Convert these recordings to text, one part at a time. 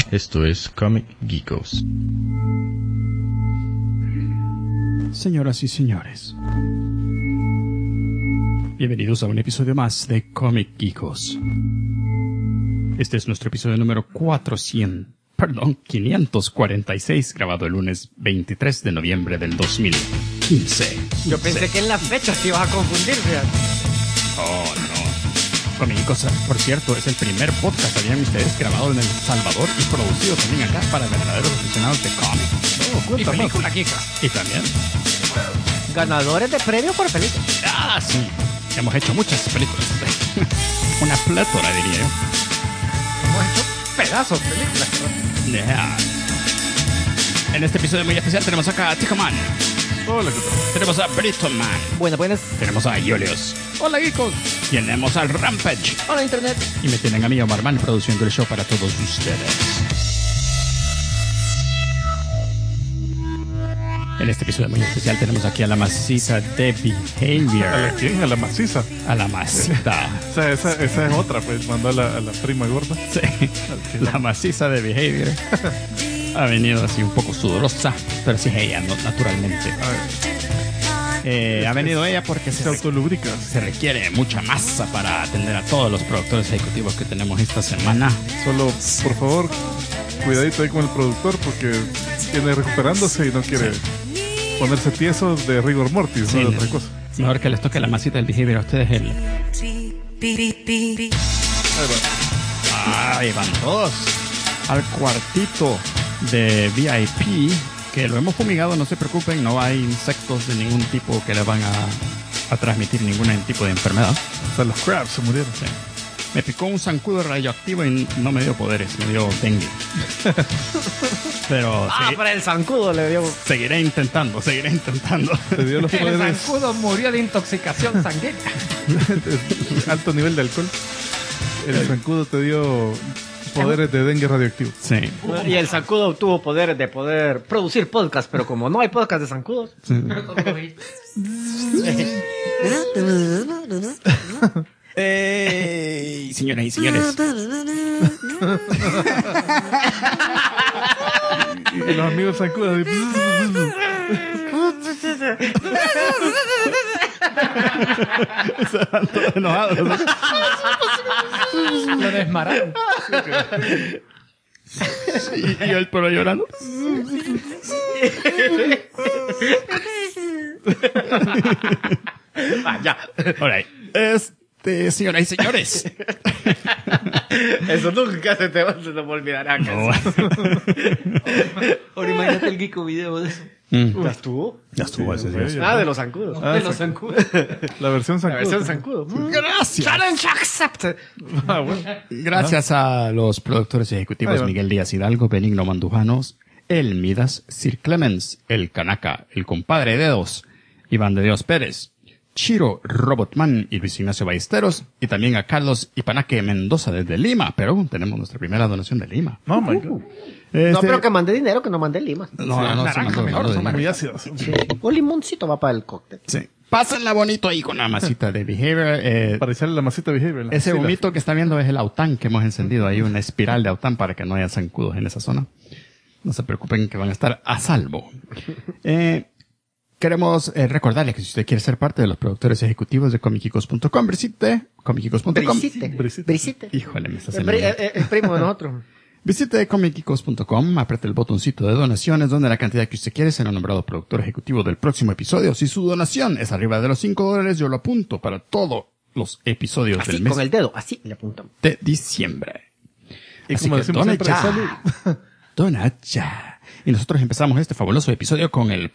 Esto es Comic Geekos. Señoras y señores, bienvenidos a un episodio más de Comic Geekos. Este es nuestro episodio número 546, grabado el lunes 23 de noviembre del 2015. Yo pensé que en las fechas te ibas a confundir, fíjate. Oh, no. Comic Geekos, por cierto, es el primer podcast, sabían ustedes, grabado en El Salvador y producido también acá para verdaderos aficionados de cómics. Y película, Kika. Y también... ganadores de premios por película. Ah, sí. Hemos hecho muchas películas. Una plétora, diría yo. Hemos hecho pedazos de películas. Yeah. En este episodio muy especial tenemos acá a Tico Man. Hola, ¿qué tal? Tenemos a Brito Man. Bueno, pues... Tenemos a Julius. hola, geekos. Tenemos al Rampage. Hola, internet. Y me tienen a mí, Omar Man, produciendo el show para todos ustedes. En este episodio muy especial tenemos aquí a la maciza de Behavior. ¿A la quién? ¿A la maciza? A la macita. O sea, esa es otra, pues mandó a la prima gorda. Sí. La maciza de Behavior. Ha venido así un poco sudorosa, pero sí es ella, naturalmente. Ha venido ella porque se autolubrica. Se requiere mucha masa para atender a todos los productores ejecutivos que tenemos esta semana. Solo, por favor, cuidadito ahí con el productor porque viene recuperándose y no quiere ponerse tieso de rigor mortis, sí, no de otra cosa. Mejor que les toque la masita del Behavior a ustedes. Ahí van todos al cuartito de VIP, que lo hemos fumigado, no se preocupen, no hay insectos de ningún tipo que le van a transmitir ningún tipo de enfermedad. O sea, los crabs se murieron. Sí. Me picó un zancudo radioactivo y no me dio poderes, me dio dengue. Pero para el zancudo le dio... Seguiré intentando. Te dio los poderes. El zancudo murió de intoxicación sanguínea. Alto nivel de alcohol. El zancudo te dio poderes de dengue radioactivo. Sí. Y el zancudo obtuvo poderes de poder producir podcast, pero como no hay podcast de zancudos. Sí. Señoras y señores. Y los amigos zancudos. Estaban todos enojados. Lo desmararon. Y el polo llorando. Ya. All right. Señoras y señores. Eso nunca se te va a olvidar. No. Ahora imagínate el geeko video de eso. ¿Ya estuvo? Ya estuvo ese día. De los zancudos. De los zancudos. La versión zancudo. Gracias. Challenge accepted. Bueno. Gracias a los productores ejecutivos Miguel Díaz Hidalgo, Benigno Mandujanos, El Midas, Sir Clemens, El Canaca, El Compadre Dedos, Iván de Dios Pérez, Chiro Robotman y Luis Ignacio Ballesteros, y también a Carlos Ipanaque Mendoza desde Lima. Pero tenemos nuestra primera donación de Lima. Oh my God. No, pero que mande dinero, que no mande lima. No, se mandó Mejor, son dinero. muy ácidos. Sí. Un limoncito va para el cóctel. Sí. Pásenla bonito ahí con la masita de Behavior. Para echarle la masita Behavior. Ese humito que está viendo es el aután que hemos encendido. Hay una espiral de aután para que no haya zancudos en esa zona. No se preocupen que van a estar a salvo. Queremos recordarles que si usted quiere ser parte de los productores ejecutivos de comicicos.com, visite comicicos.com. Brisite. Híjole, me está haciendo... El primo de nosotros. Visite comicicos.com, apriete el botoncito de donaciones donde la cantidad que usted quiere será nombrado productor ejecutivo del próximo episodio. Si su donación es arriba de los $5, yo lo apunto para todos los episodios Así, del mes con el dedo, así le apuntamos. de diciembre. Y Así como que decimos dona siempre, ya. salud. Dona ya. Y nosotros empezamos este fabuloso episodio con el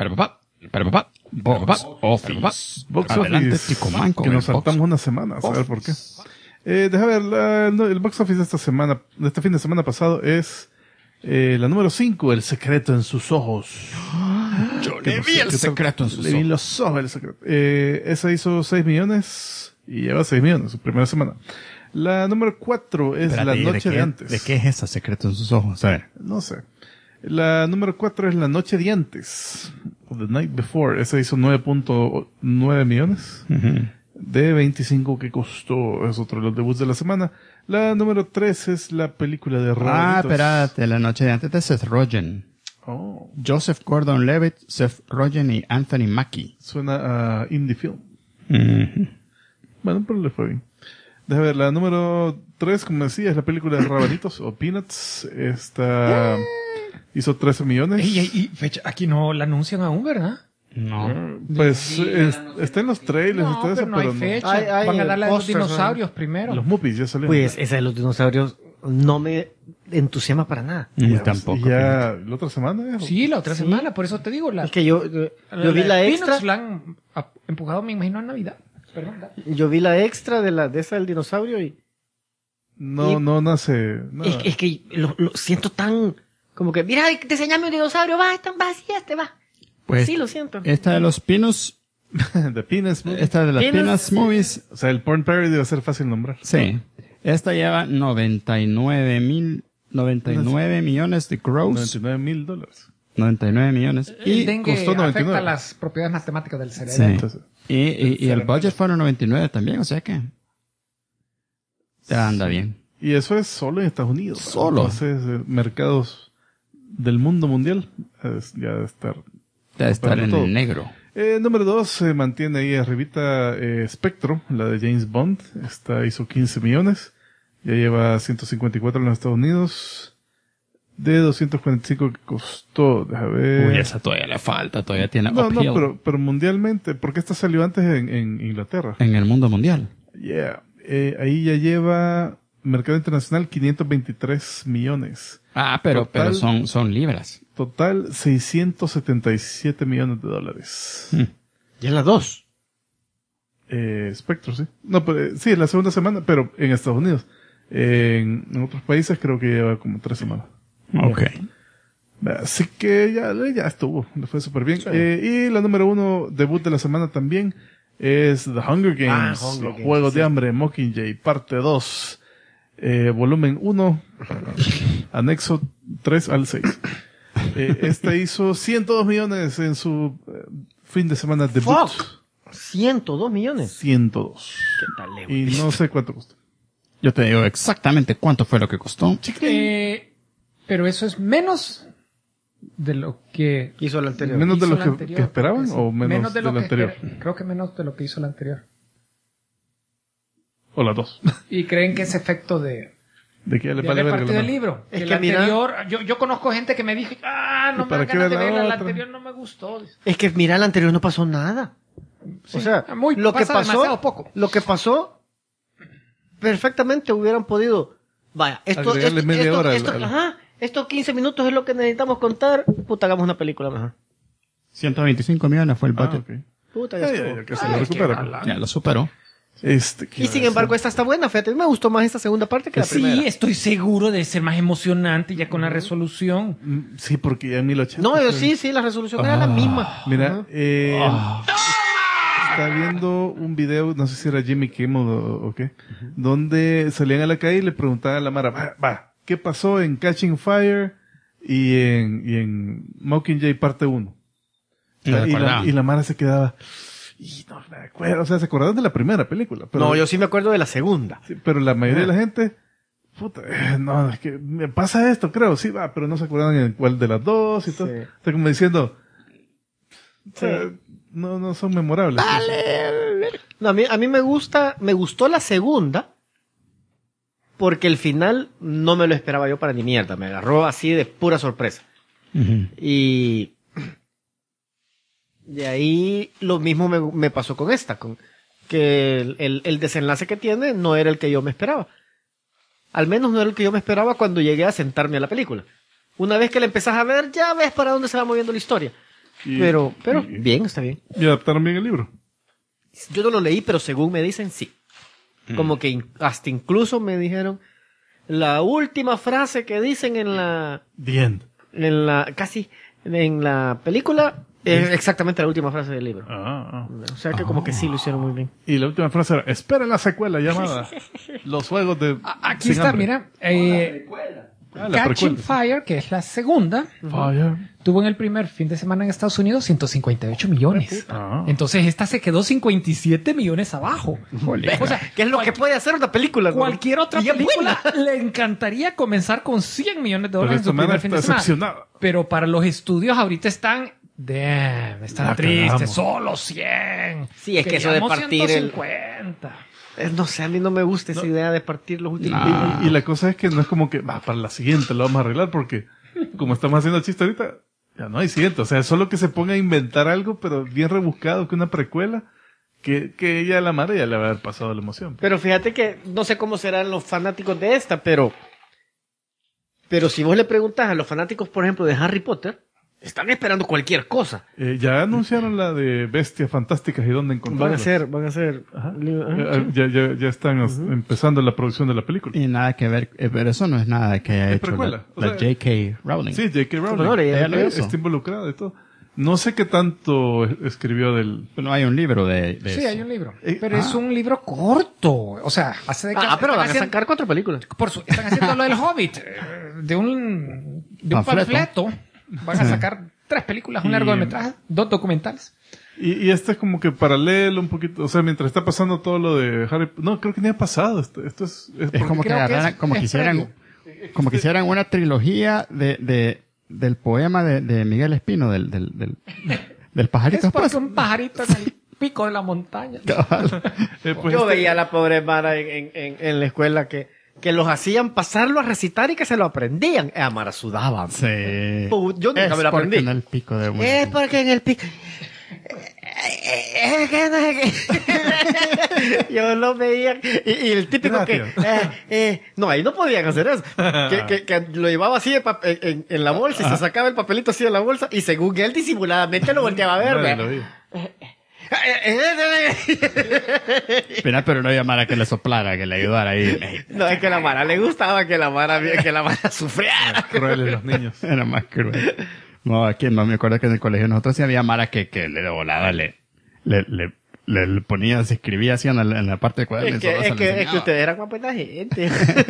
Office. Box Adelante, Office. Tico Man, con Que el nos saltamos una semana, a ver por qué. Deja ver, el Box Office de esta semana, de este fin de semana pasado es la número 5, El secreto en sus ojos. Yo le vi el secreto en sus Le vi ojos. los ojos el secreto. Esa hizo 6 millones y lleva 6 millones su primera semana. La número 4 es Espérate, La noche de antes. ¿De qué es esa secreto en sus ojos? A ver. No sé. La número 4 es La noche de antes. The Night Before. Esa hizo 9.9 millones. de 25 que costó. Es otro de los debuts de la semana. La número 3 es la película de Rabanitos. Espérate, la noche de antes de Seth Rogen. Oh, Joseph Gordon-Levitt, Seth Rogen y Anthony Mackie. suena a indie film. Ujú. Bueno, pero le fue bien. Déjame ver, la número 3, como decía, es la película de Rabanitos o Peanuts. Esta hizo 13 millones. Y fecha, aquí no la anuncian aún, ¿verdad? No. Pues está en los trailers y todo eso, pero no hay pero fecha. Hay Van a darle a los posters, dinosaurios primero. Los Muppies ya salieron. Pues esa de los dinosaurios no me entusiasma para nada. Ni tampoco. Y ya la otra semana. Sí, la otra Sí. semana, por eso te digo. Es que yo vi la Peanuts extra. la han empujado, me imagino, a Navidad. Perdón, dale. Yo vi la extra de esa del dinosaurio y No nace nada. es que lo siento tan como que mira, diseñame un dinosaurio, va, están vacías, te va. Pues, Sí, lo siento. esta de los Peanuts, The Peanuts Movie. esta de las Peanuts. Peanuts Movies, O sea, el porn parody debe ser fácil nombrar. sí. Esta lleva 99 millones de gross. $99,000. 99 millones. El Y, dengue costó 99. afecta las propiedades matemáticas del cerebro. sí. Entonces, Y el budget fueron 99 también, o sea que ya anda bien. y eso es solo en Estados Unidos. Solo. Entonces, mercados del mundo mundial ya debe estar. Debe estar en todo. el negro. Número 2 se mantiene ahí arribita Spectro, la de James Bond. Esta hizo 15 millones. Ya lleva 154 en los Estados Unidos. De 245 que costó. Deja ver. Uy, esa todavía le falta, todavía tiene No, uphill pero mundialmente, porque esta salió antes en Inglaterra. en el mundo mundial. Yeah. Ahí ya lleva mercado internacional 523 millones. Pero Total. son libras. Total 677 millones de dólares. Ya en las dos. Spectro, sí. No, pero sí, es la segunda semana, pero en Estados Unidos. En otros países creo que lleva como 3 semanas. Ok. Así que ya estuvo, le fue súper bien. Y la número 1, debut de la semana también, es The Hunger Games, Hunger los Games, Juegos sí. de Hambre, Mockingjay, parte 2, volumen 1, anexo 3 al 6. Esta hizo 102 millones en su fin de semana debut. Fuck. 102 millones. 102. ¿Qué tal, Y no sé cuánto costó. Yo te digo exactamente cuánto fue lo que costó. Pero eso es menos de lo que Hizo el anterior. Menos de hizo lo la que, anterior, que esperaban sí. o menos de de lo lo que anterior. creo que menos de lo que hizo la anterior. O las dos. Y creen que es efecto de De que ya le de vale haber verga partido la el mano. libro. Es El que mira- anterior, yo conozco gente que me dijo, no ¿Y me para dan qué ganas de ver la verla, la otra? anterior no me gustó. Es que mira, el anterior no pasó nada. Sí, O sea, muy- lo que pasa demasiado pasó, poco. lo que pasó, perfectamente hubieran podido, vaya, Agregarle media hora estos 15 minutos es lo que necesitamos contar, puta, hagamos una película mejor. 125 millones fue el Ah, budget. ok. Puta, ya estuvo. Ya, que se lo recupera. pues. Ya lo superó. Y sin embargo, esta está buena, fíjate, a mí me gustó más esta segunda parte que la primera. Sí, estoy seguro de ser más emocionante ya con la resolución. Sí, porque ya en 1080. No, sí, la resolución era la misma. Mira, está viendo un video, no sé si era Jimmy Kimmel o qué, donde salían a la calle y le preguntaban a la Mara, ¿qué pasó en Catching Fire y en Mockingjay parte 1? No me acordaba. Y la Mara se quedaba, y no me acuerdo, o sea, se acordaban de la primera película. Pero, No, yo sí me acuerdo de la segunda. sí, pero la mayoría de la gente, puta, no, es que me pasa esto, creo, sí, pero no se acuerdan en cuál de las dos y todo. Sí. Está como diciendo, o sea, no son memorables. No, a mí me gustó la segunda, porque el final no me lo esperaba yo para ni mierda, me agarró así de pura sorpresa. Ujú. Y de ahí lo mismo me pasó con esta, que el desenlace que tiene no era el que yo me esperaba. Al menos no era el que yo me esperaba cuando llegué a sentarme a la película. Una vez que la empezás a ver, ya ves para dónde se va moviendo la historia. Pero bien, está bien. Y adaptaron bien el libro. Yo no lo leí, pero según me dicen, sí. Como que hasta incluso me dijeron la última frase que dicen en la película es exactamente la última frase del libro. O sea que como que sí lo hicieron muy bien. Y la última frase era, esperen la secuela llamada Los Juegos de... Aquí Sin está, Hambre. mira. La Catching precuela. Fire, que es la segunda, Fire. tuvo en el primer fin de semana en Estados Unidos 158 millones. Ah. Entonces esta se quedó 57 millones abajo. O sea, ¿Qué es lo que puede hacer una película? ¿no? cualquier otra Y es película buena. le encantaría comenzar con 100 millones de Pero dólares en esta su primer manera fin de está semana. decepcionada. Pero para los estudios ahorita están están La tristes, cagamos. solo 100. Sí, es que eso de Queríamos partir el- 150. No sé, a mí no me gusta esa idea de partir los últimos. Y la cosa es que no es como que, va, para la siguiente lo vamos a arreglar, porque como estamos haciendo el chiste ahorita, ya no hay siguiente. O sea, solo que se ponga a inventar algo, pero bien rebuscado, que una precuela, que ella a la madre ya le va a haber pasado la emoción. Pero fíjate que no sé cómo serán los fanáticos de esta, pero si vos le preguntas a los fanáticos, por ejemplo, de Harry Potter, están esperando cualquier cosa. Ya anunciaron la de Bestias Fantásticas y dónde encontrarlas. Van a ser. Ajá. Ya están empezando la producción de la película. Y nada que ver, pero eso no es nada que haya Es hecho precuela, o la sea, J.K. Rowling. Sí, J.K. Bueno, Rowling. ella lo hizo. Está involucrada de todo. No sé qué tanto escribió del... No hay un libro de Sí, eso. hay un libro. Pero es un libro corto. O sea, hace de Pero van a sacar 4 películas. están haciendo lo del Hobbit. De un Panfleto. panfleto. Van a sacar 3 películas, un largometraje, 2 documentales. Y este es como que paralelo un poquito, o sea, mientras está pasando todo lo de Harry... No, creo que ni ha pasado. Esto es Es porque- como que creo que agarraran, es- como es quisieran, como quisieran una trilogía del poema de Miguel Espino, del pajarito Es porque espeso. un pajarito en el pico de la montaña. pues Yo este- veía a la pobre Mara en la escuela que los hacían pasarlo a recitar y que se lo aprendían. A Mara sudaba. Sí. Yo nunca Es me lo porque aprendí. en el pico de Es porque en el pico. Es que no sé qué. Yo lo veía. Y el típico que. No, ahí no podían hacer eso. Que lo llevaba así en la bolsa y se sacaba el papelito así de la bolsa. Y según él disimuladamente lo volteaba a ver. Nadie ¿ve? lo vi. Mira, pero no había Mara que le soplara, que le ayudara ahí. No, es que a la Mara le gustaba que la Mara sufriera. Crueles los niños. Era más cruel. No, aquí no me acuerdo que en el colegio nosotros sí había Mara que le de volada le ponía, se escribía así en la parte de cuaderno. Es que ustedes eran más buena gente.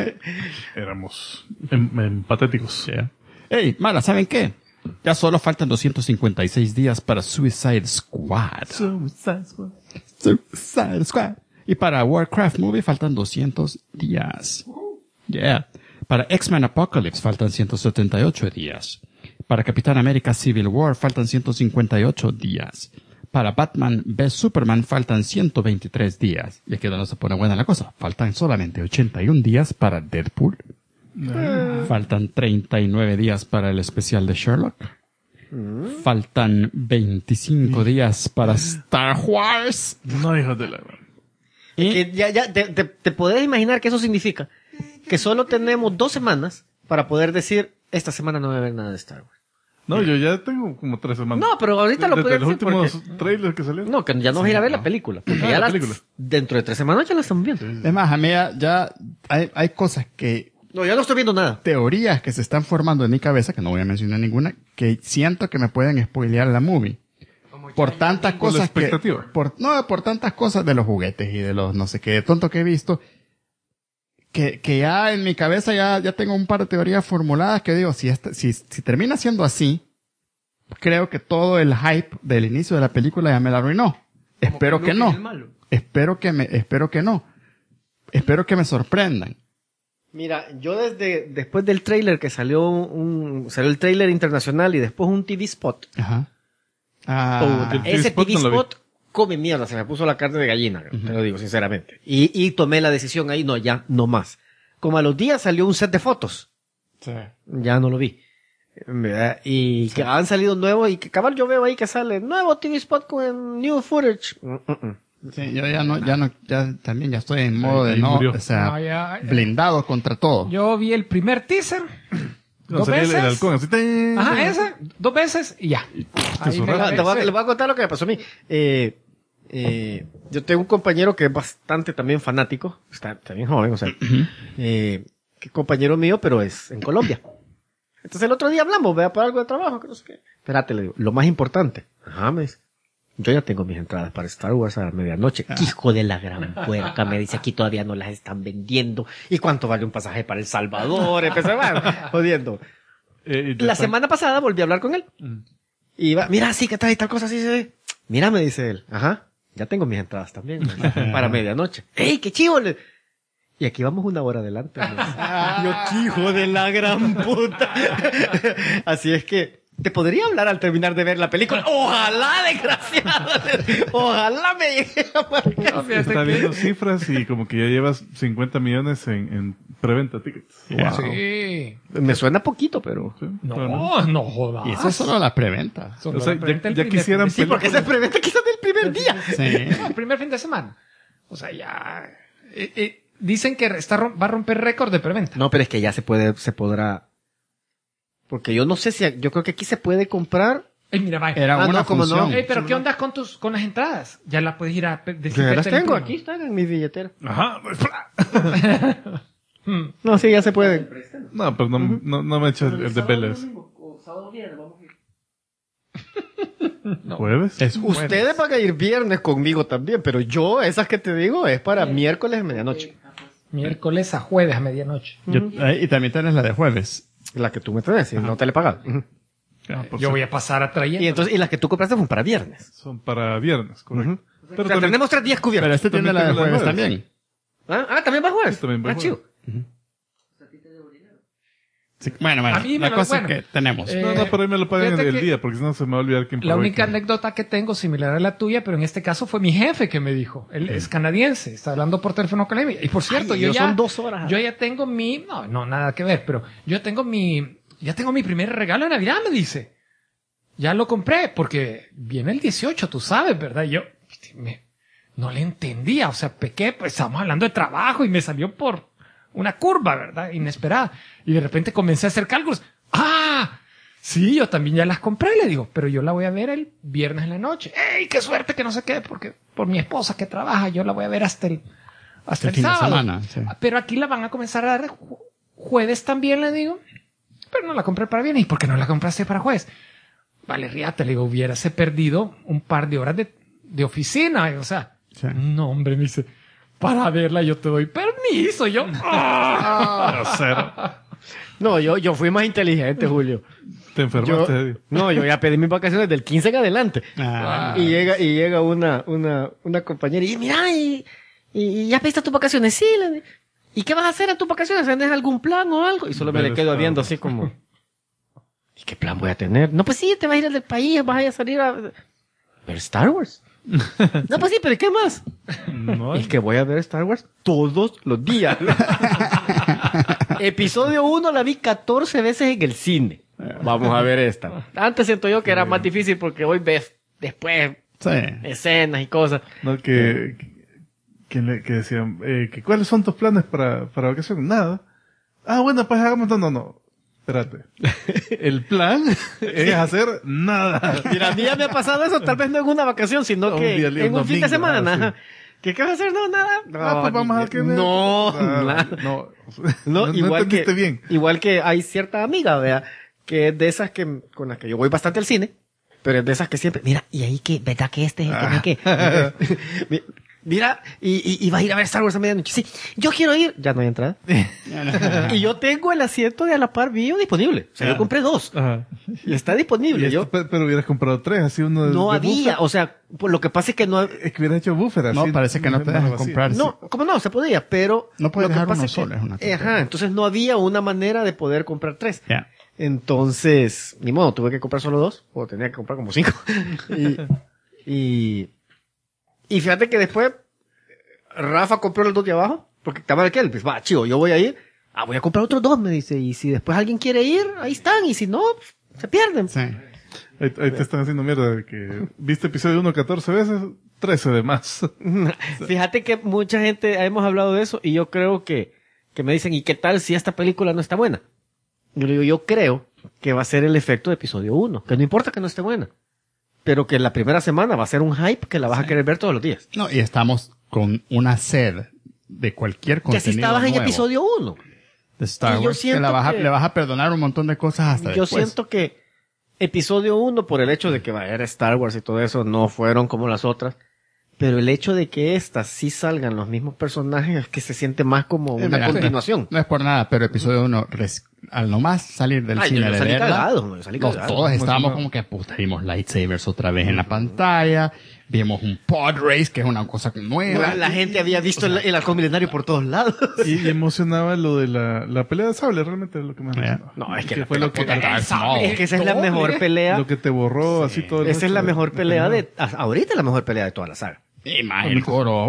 Éramos patéticos. Yeah. Ey, Mara, ¿saben qué? Ya solo faltan 256 días para Suicide Squad. Suicide Squad. Y para Warcraft Movie faltan 200 días. Yeah. Para X-Men Apocalypse faltan 178 días. Para Capitán América Civil War faltan 158 días. Para Batman v Superman faltan 123 días. Y aquí es donde se pone buena la cosa. Faltan solamente 81 días para Deadpool. Faltan 39 días para el especial de Sherlock. Faltan 25 días para Star Wars. No, hijos de la... Y Que ya te podés imaginar que eso significa que solo tenemos 2 semanas para poder decir, esta semana no voy a ver nada de Star Wars. No, yo ya tengo como 3 semanas. No, pero ahorita lo Desde puedes los decir últimos trailers que salieron. No, que ya no vas a ir a ver la película. Porque Ah, ya la película. dentro de 3 semanas ya la estamos viendo. es más, a mí ya hay cosas que, No, ya no estoy viendo nada. teorías que se están formando en mi cabeza, que no voy a mencionar ninguna, que siento que me pueden spoilear la movie. Por tantas Por la cosas que, expectativa. por tantas cosas de los juguetes y de los no sé qué, de tonto que he visto, que ya en mi cabeza ya tengo un par de teorías formuladas que digo, si termina siendo así, creo que todo el hype del inicio de la película ya me la arruinó. Espero que no. Espero que no. Espero que me sorprendan. Mira, yo después del trailer que salió el trailer internacional y después un TV spot. Ajá. Puta, el TV ese spot TV no lo vi. spot come mierda, se me puso la carne de gallina, te lo digo sinceramente. Y tomé la decisión ahí, no, ya, no más. Como a los días salió un set de fotos. Ya no lo vi. ¿Verdad? Y que han salido nuevos y que cabal yo veo ahí que sale nuevo TV spot con new footage. Sí, yo ya también ya estoy en modo de ahí no, murió. o sea, No, ya, blindado contra todo. Yo vi el primer teaser. No, 2 salía veces. el halcón así. Ajá, ese. 2 veces y ya. Ahí me la Les voy besé. a contar lo que me pasó a mí. Yo tengo un compañero que es bastante también fanático, está bien joven, o sea, que compañero mío, pero es en Colombia. Entonces el otro día hablamos, vea, por algo de trabajo, que no sé qué. Espérate, le digo, lo más importante. Ajá, me dice, yo ya tengo mis entradas para Star Wars a la medianoche. Hijo de la gran puerca, me dice, aquí todavía no las están vendiendo. ¿Y cuánto vale un pasaje para El Salvador? Empecé, bueno, jodiendo. La semana pasada volví a hablar con él. Y va, mira, sí, ¿qué tal? Y tal cosa así se ve. Mira, me dice él. Ajá, ya tengo mis entradas también. Para medianoche. ¡Ey, qué chivo! Y aquí vamos 1 hora adelante. Yo, qué hijo de la gran puta. Así es que te podría hablar al terminar de ver la película. Ojalá, desgraciado. Ojalá me llegue a marcar. Está viendo cifras y como que ya llevas 50 millones en preventa tickets. Wow. Sí. Me suena poquito, pero... Sí, No, claro. no jodas. Y eso es solo la preventa. Solo O sea, la preventa el ya primer quisieran fin de Sí, porque se preventa quizás del primer día. Sí. No, el primer fin de semana. O sea, ya... dicen que va a romper récord de preventa. No, pero es que ya se podrá... Porque yo no sé si... Yo creo que aquí se puede comprar... Mira, vaya. Era Ah, una no, como no. función. Pero ¿qué onda con las entradas? Ya las puedes ir a decir. Ya las tengo, aquí están en mi billetera. Ajá. No, sí, ya se pueden. No, pero no me he hecho el de Vélez. ¿Jueves? Es Ustedes van a ir viernes conmigo también, pero yo, esas que te digo, es para miércoles a medianoche. Miércoles a jueves a medianoche. y también tenés la de jueves. La que tú me tenés, si no te le pagas. Yo voy a pasar a traer. Y las que tú compraste fueron para viernes. Son para viernes, correcto. Pero O sea, tenemos 3 días cubiertos. Pero este tiene la de tengo la de jueves jueves. también. ¿También va jueves? Sí, también va chido. Sí, bueno, A mí me la lo- cosa bueno, es que tenemos. eh, No, pero ahí me lo pagan fíjate el que día, porque si no se me va a olvidar quién La pagó y única quién no. anécdota que tengo similar a la tuya, pero en este caso fue mi jefe que me dijo. Él es canadiense, está hablando por teléfono con él. Y por cierto, Ay, yo ya... son 2 horas. Yo ya tengo no, nada que ver, pero ya tengo mi primer regalo de Navidad, me dice. Ya lo compré, porque viene el 18, tú sabes, ¿verdad? Y yo no le entendía, o sea, pequé, pues estábamos hablando de trabajo y me salió por una curva, ¿verdad? Inesperada. Y de repente comencé a hacer cálculos. ¡Ah! Sí, yo también ya las compré, le digo, pero yo la voy a ver el viernes en la noche. ¡Ey, qué suerte que no se quede! Porque por mi esposa que trabaja, yo la voy a ver hasta el fin de sábado. semana, sí. Pero aquí la van a comenzar a dar jueves también, le digo. Pero no la compré para viernes. ¿Y por qué no la compraste para jueves? Vale, ríate, le digo, hubiérase perdido un par de horas de oficina. O sea, Sí. no, hombre, me dice, para verla yo te doy permiso. Yo, Cero. No, yo fui más inteligente, Julio. Te enfermaste, Eddie. No, yo ya pedí mis vacaciones del 15 en adelante. Ah, Y llega una compañera y dice, mira, y ya pediste tus vacaciones. Sí, ¿y qué vas a hacer en tus vacaciones? ¿Tienes algún plan o algo? Y solo me Ver le quedo Star viendo Wars. así como, ¿y qué plan voy a tener? No, pues sí, te vas a ir del país, vas a ir a salir a ver Star Wars. No, pues sí, pero ¿qué más? No, Es que voy a ver Star Wars todos los días. Episodio 1 la vi 14 veces en el cine. Vamos a ver esta. Antes siento yo que era más difícil porque hoy ves después sí. escenas y cosas. no que decían, que ¿cuáles son tus planes para vacaciones? Nada. Ah, bueno, pues hagamos, no. Espérate. El plan es hacer nada. Mira, a mí ya me ha pasado eso, tal vez no en una vacación, sino Un que día libre, en un un fin de domingo, semana. sí. Ajá. ¿Qué vas a hacer? No, nada. No, Pues vamos a que no, nada. no entendiste bien. Igual que hay cierta amiga, vea, que es de esas con las que yo voy bastante al cine, pero es de esas que siempre, mira, y ahí que, ¿verdad que este es el que no hay que? Mira, y vas a ir a ver Star Wars a medianoche. Sí, yo quiero ir. Ya no hay entrada. Y yo tengo el asiento de a la par bio disponible. O sea, yo compré 2. Ajá. Y está disponible. Yo Pero hubieras comprado 3, así uno no de había, buffer. o sea, por lo que pasa es que no, Es que hubieras hecho buffer así. No, parece que no te mano dejan vacía. comprar. no, ¿cómo no? Se podía, pero No puedes lo que dejar pasa uno es que- solo, es una tontería. Ajá, entonces no había una manera de poder comprar 3. Ya. Entonces, ni modo, tuve que comprar solo 2, o tenía que comprar como 5. y fíjate que después Rafa compró los 2 de abajo, porque estaba aquel, pues va, chido, yo voy a ir, voy a comprar otros 2, me dice, y si después alguien quiere ir, ahí están, y si no, se pierden. Sí. Ahí te están haciendo mierda de que viste episodio 1 14 veces, 13 de más. Fíjate que mucha gente hemos hablado de eso, y yo creo que me dicen, ¿y qué tal si esta película no está buena? Yo le digo, yo creo que va a ser el efecto de episodio 1, que no importa que no esté buena, pero que la primera semana va a ser un hype que la vas a querer ver todos los días. No, y estamos con una sed de cualquier Que contenido así estabas en nuevo episodio 1. de Star y yo Wars, que siento le vas a perdonar un montón de cosas hasta Yo después. siento que episodio 1, por el hecho de que va a haber Star Wars y todo eso, no fueron como las otras. Pero el hecho de que estas sí salgan los mismos personajes es que se siente más como una Mira, continuación. No es por nada, pero episodio 1 al nomás salir del Ay, cine yo de salí verla, cagado, salí cagado. todos estábamos Emocionado. como que, puta, vimos lightsabers otra vez en la pantalla, vimos un pod race, que es una cosa nueva. La gente había visto el halcón milenario por todos lados. Y emocionaba lo de la pelea de sable, realmente es lo que más emocionaba. No, es que fue lo que, Es que esa es la mejor pelea. lo que te borró así todo el Esa es resto la de- mejor de pelea pelea. ahorita es la mejor pelea de toda la saga. Y más el coro.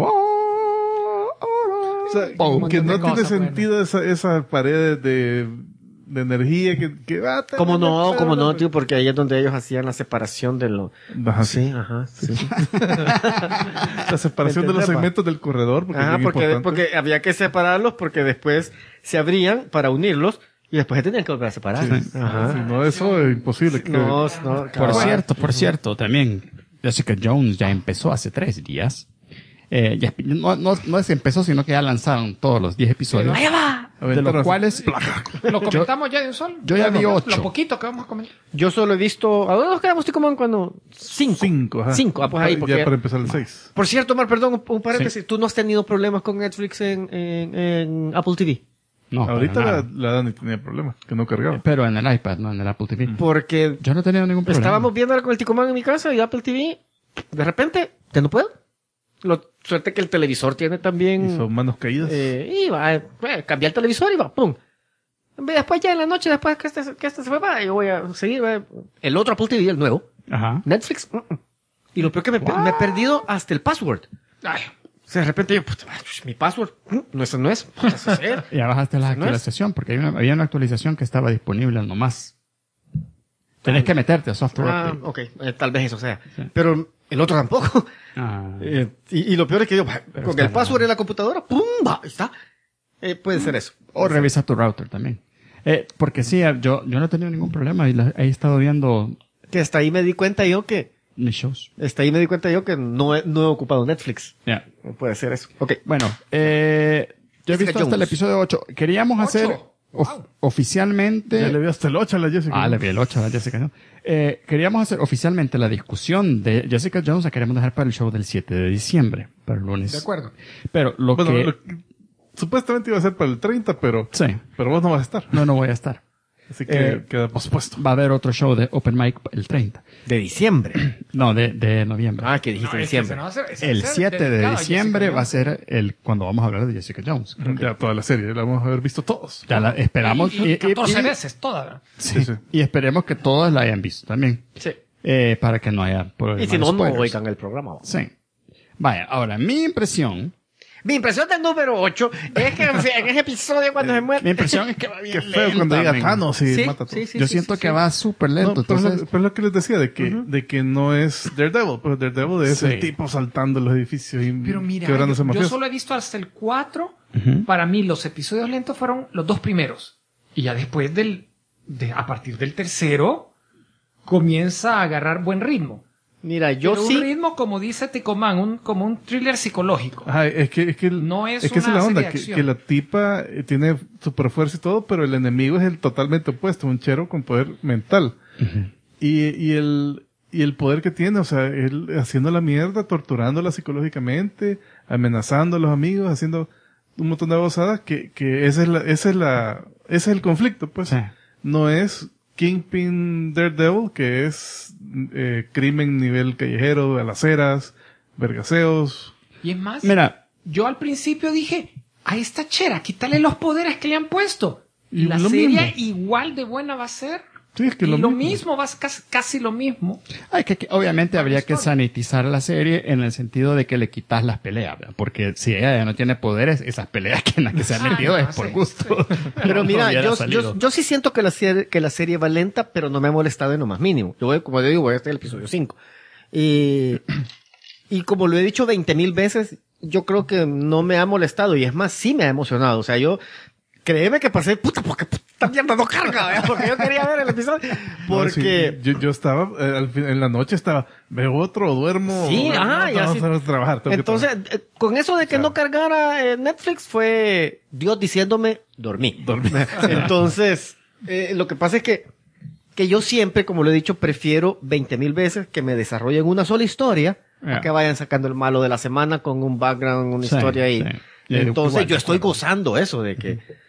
O sea, Boom. que no montón de tiene cosas sentido esa pared de energía que va a Como no, tener- tío, porque ahí es donde ellos hacían la separación de lo... Ajá, Sí, ajá, sí. La separación de los ¿Entendés, pa? segmentos del corredor, porque es Ajá, bien importante. porque había que separarlos porque después se abrían para unirlos y después se tenían que volver a separar. Ajá. Si no, eso es imposible. que- No, Por cabal. cierto, también Jessica Jones ya empezó hace 3 días. No se empezó, sino que ya lanzaron todos los 10 episodios. ¡Ahí va! De aventaron los así. cuales ¿Lo comentamos ya de un solo? yo ya vi Lo 8. poquito que vamos a comentar. Yo solo he visto... ¿A dónde nos quedamos, como cuando? 5. 5, ajá. 5, pues ahí, Ya porque... para empezar el 6. Por cierto, Omar, perdón, un paréntesis. ¿Tú no has tenido problemas con Netflix en Apple TV? No, para Ahorita nada. la Dani tenía problemas, que no cargaba. Pero en el iPad, no en el Apple TV. Porque Yo no he tenido ningún problema. estábamos viendo con el Ticomán en mi casa y Apple TV, de repente, ya no puedo. Suerte que el televisor tiene también... Y son manos caídas. y va, cambiar el televisor y va, pum. Después ya en la noche, después que este se va, yo voy a seguir, el otro Apple TV, el nuevo, Ajá. Netflix. Y lo peor que me he perdido hasta el password. Ay, O sea, de repente yo, puta, mi password, no, eso no es. Eso es él. Ya bajaste la ¿No es? actualización, porque había una actualización que estaba disponible nomás. Tenés que meterte a software Ah, update. ok, tal vez eso sea. Pero el otro tampoco. Ah. Y lo peor es que yo, con está el password en la computadora, ¡pum! Va, ahí está. Puede ser eso. O revisa tu router también. Porque sí, yo no he tenido ningún problema y he estado viendo Que hasta ahí me di cuenta yo que, mis shows. no he ocupado Netflix. Ya. Puede ser eso. Ok. Bueno, yo he Jessica visto hasta el Jones. episodio 8. Queríamos hacer Wow. oficialmente... Ya le vi hasta el 8 a la Jessica. le vi el 8 a Jessica Jones. Queríamos hacer oficialmente la discusión de Jessica Jones, la queremos dejar para el show del 7 de diciembre, para el lunes. de acuerdo. Pero Bueno, que... supuestamente iba a ser para el 30, pero Sí, vos no vas a estar. no voy a estar. Así que queda pospuesto. Va a haber otro show de Open Mic el 30. De diciembre. No, de noviembre. Ah, que dijiste No, es que diciembre. se nos va a hacer- se El va a hacer 7 de dedicado a diciembre Jessica va a Jones. ser cuando vamos a hablar de Jessica Jones. Ya toda la serie, la vamos a haber visto todos. Ya la esperamos. Y 14 veces toda. ¿verdad? Sí, Sí. y esperemos que todos la hayan visto también. Sí. Para que no haya Y problemas. si no, no spoilers. oigan el programa. Sí. Vaya, ahora, mi impresión del número 8 es que en ese episodio cuando se muere... Mi impresión es que va bien Qué feo cuando llega men. Thanos y Sí, mata a todos. sí, Yo siento que va súper lento. No, pero, entonces, pero es lo que les decía, de que no es Daredevil. Pues Daredevil es Sí. el tipo saltando los edificios y Pero mira, quebrándose yo mafiosos. solo he visto hasta el 4. Para mí, los episodios lentos fueron los 2 primeros. Y ya después a partir del tercero, comienza a agarrar buen ritmo. Mira, yo Pero sí... un ritmo, como dice Ticomán, como un thriller psicológico. Ajá, es que No es que esa una la onda, serie de acción. que la tipa tiene super fuerza y todo, pero el enemigo es el totalmente opuesto, un chero con poder mental. y el poder que tiene, o sea, él haciendo la mierda, torturándola psicológicamente, amenazando a los amigos, haciendo un montón de babosadas, que ese es el conflicto, pues. Sí. No es Kingpin Daredevil, que es crimen nivel callejero, balaceras, vergaseos. Y es más, mira, yo al principio dije, a esta chera, quítale los poderes que le han puesto. Y Y la lo serie mismo. igual de buena va a ser. Sí, es que Y lo lo mismo. mismo, va a ser casi lo mismo. obviamente habría que historia. sanitizar la serie en el sentido de que le quitas las peleas, ¿verdad? Porque si ella ya no tiene poderes, esas peleas que en las que se ha metido no, es por sí, gusto. Pero No mira, hubiera salido. yo sí siento que la serie va lenta, pero no me ha molestado en lo más mínimo. Como yo digo, voy a estar en el episodio 5. Y como lo he dicho 20,000 veces, yo creo que no me ha molestado. Y es más, sí me ha emocionado. O sea, créeme que pasé, porque esta mierda no carga, ¿verdad? Porque yo quería ver el episodio. Porque... No, sí, yo estaba, en la noche estaba, veo otro, duermo. Sí, no, ajá, y así. tengo que trabajar. Entonces, con eso de que no cargara Netflix fue Dios diciéndome, dormí. Entonces, lo que pasa es que yo siempre, como lo he dicho, prefiero 20,000 veces que me desarrollen una sola historia a que vayan sacando el malo de la semana con un background, una Sí, historia ahí. sí. Y Entonces, igual, yo de estoy acuerdo. gozando eso de que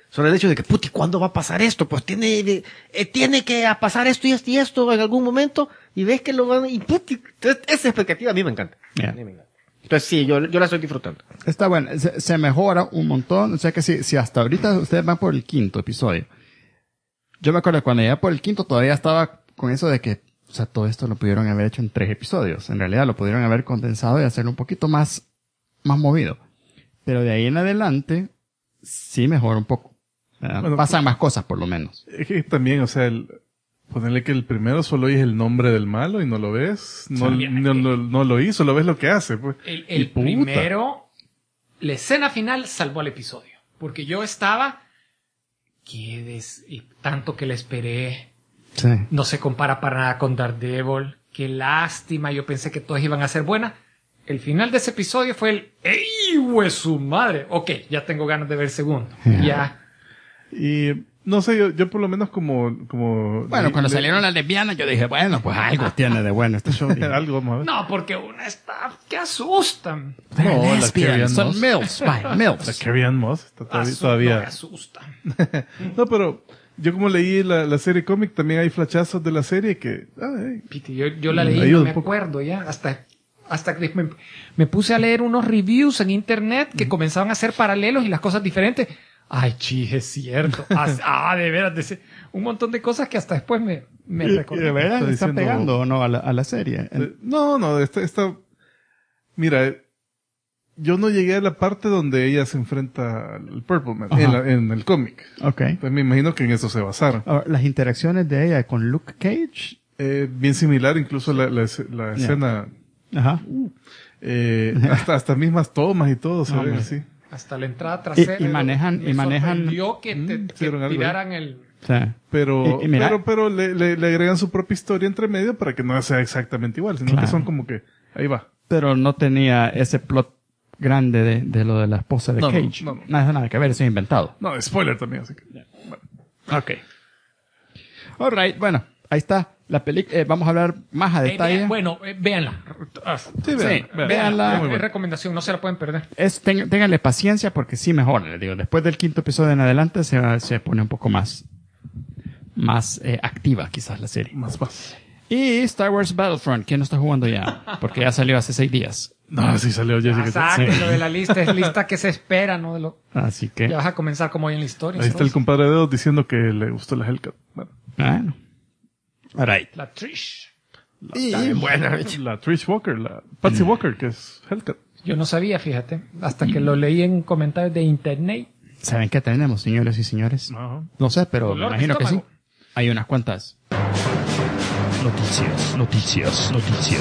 sobre el hecho de que, puti, ¿cuándo va a pasar esto? Pues tiene que pasar esto y esto y esto en algún momento, y ves que lo van, y puti, entonces, esa expectativa a mí me encanta. Yeah. A mí me encanta. Entonces sí, yo la estoy disfrutando. Está bueno, se mejora un montón. O sea que si hasta ahorita ustedes van por el 5º episodio. Yo me acuerdo que cuando llegué por el 5º todavía estaba con eso de que, o sea, todo esto lo pudieron haber hecho en 3 episodios. En realidad lo pudieron haber condensado y hacerlo un poquito más movido. Pero de ahí en adelante, sí mejora un poco. Bueno, pasan más cosas por lo menos. Es que también, o sea, ponerle que el primero solo es el nombre del malo y no lo ves, no lo hizo, lo ves lo que hace. Pues. El primero, la escena final salvó al episodio. Porque yo estaba, y tanto que le esperé, Sí. no se compara para nada con Daredevil, qué lástima, yo pensé que todas iban a ser buenas. El final de ese episodio fue el ¡ey, güey, su madre! Ok, ya tengo ganas de ver el segundo. Ya. Y no sé, yo por lo menos como Bueno, cuando salieron las lesbianas, yo dije, bueno, pues algo tiene de bueno este show. algo vamos a ver. No, porque una está que asustan. No, la Lesbian, Carrie Ann son Moss. MILFs, La MILFs. Carrie Ann Moss está No, me todavía. asustan. No, pero yo como leí la serie cómic, también hay flashazos de la serie que... Piti, yo la leí y ayuda no un me poco. acuerdo ya. Hasta que me puse a leer unos reviews en internet que comenzaban a ser paralelos y las cosas diferentes. Ay, chis, es cierto. De veras. Un montón de cosas que hasta después me recordé. ¿De verdad Está está diciendo- pegando o no a la serie? No, mira, yo no llegué a la parte donde ella se enfrenta al Purple Man en el cómic. Ok. Pues me imagino que en eso se basaron. Ahora, las interacciones de ella con Luke Cage. Bien similar, incluso la escena, Ajá. hasta mismas tomas y todo, se ve Hombre. así. Hasta la entrada trasera. Y manejan- me y manejan- sorprendió que hicieron algo ahí. tiraran el... Sí. Pero, Y mira- pero le agregan su propia historia entre medio para que no sea exactamente igual, sino Claro. que son como que, ahí va. Pero no tenía ese plot grande de lo de la esposa de No, Cage. no. Nada que ver, eso es inventado. No, spoiler también, así que. Ok. Alright, bueno, ahí está la película. Vamos a hablar más a detalle. Véanla. Sí, véanla. Está muy Es bueno. recomendación, no se la pueden perder. Ténganle paciencia porque sí mejora. Les digo, después del 5º episodio en adelante se pone un poco más activa quizás la serie. Más. Y Star Wars Battlefront, ¿quién no está jugando ya? Porque ya salió hace 6 días. No, sí salió Jessica. Sáquenlo de la lista, es lista que se espera, ¿no? Así que, Ya vas a comenzar como hoy en la historia. Ahí está el compadre de Dedos diciendo que le gustó la Hellcat. Bueno, bueno. Alright. La Trish. la Trish Walker, la Patsy Walker, que es Hellcat. Yo no sabía, fíjate, hasta que lo leí en comentarios de internet. ¿Saben qué tenemos, señores y señores? Ajá. No sé, pero me Dolor de imagino que sí. estómago. Hay unas cuantas. Noticias,